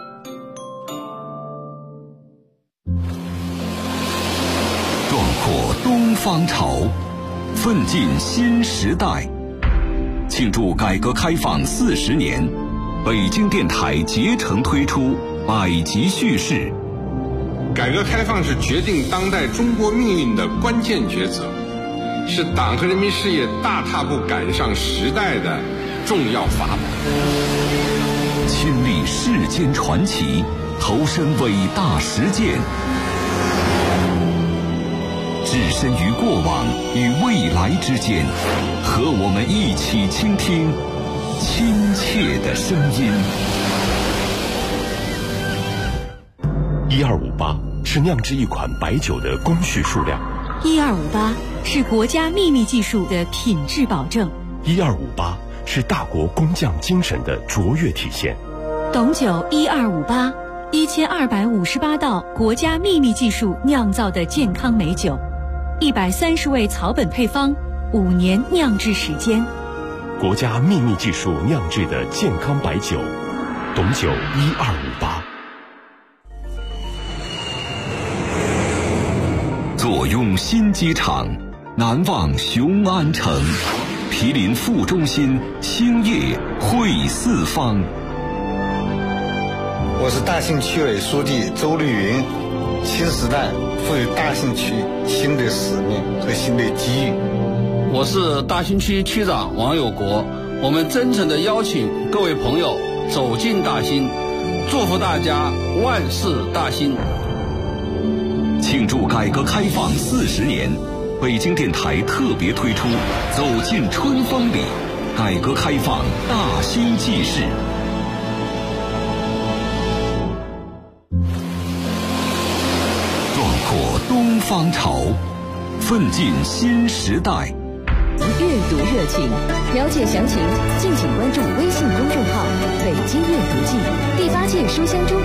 壮阔东方潮，奋进新时代。庆祝改革开放40年，北京电台竭诚推出百集叙事。 改革开放是决定当代中国命运的关键抉择，是党和人民事业大踏步赶上时代的重要法宝。 亲历世间传奇，投身伟大实践，置身于过往与未来之间，和我们一起倾听亲切的声音。 1258是酿制一款白酒的工序数量 ，1258是国家秘密技术的品质保证 ，1258是大国工匠精神的卓越体现。 董酒1258，1258道国家秘密技术酿造的健康美酒，130味草本配方，5年酿制时间。 国家秘密技术酿制的健康白酒，董酒1258。 坐拥新机场，难忘雄安城，毗邻副中心，兴业汇四方。 我是大兴区委书记周绿云。新时代赋予大兴区新的使命和新的机遇。 我是大兴区区长王有国，我们真诚地邀请各位朋友走进大兴，祝福大家万事大兴。 庆祝改革开放40年，北京电台特别推出《走进春风里》，改革开放大兴纪事。壮阔东方潮，奋进新时代。 阅读热情，了解详情，敬请关注微信公众号“北京阅读季”第8届书香周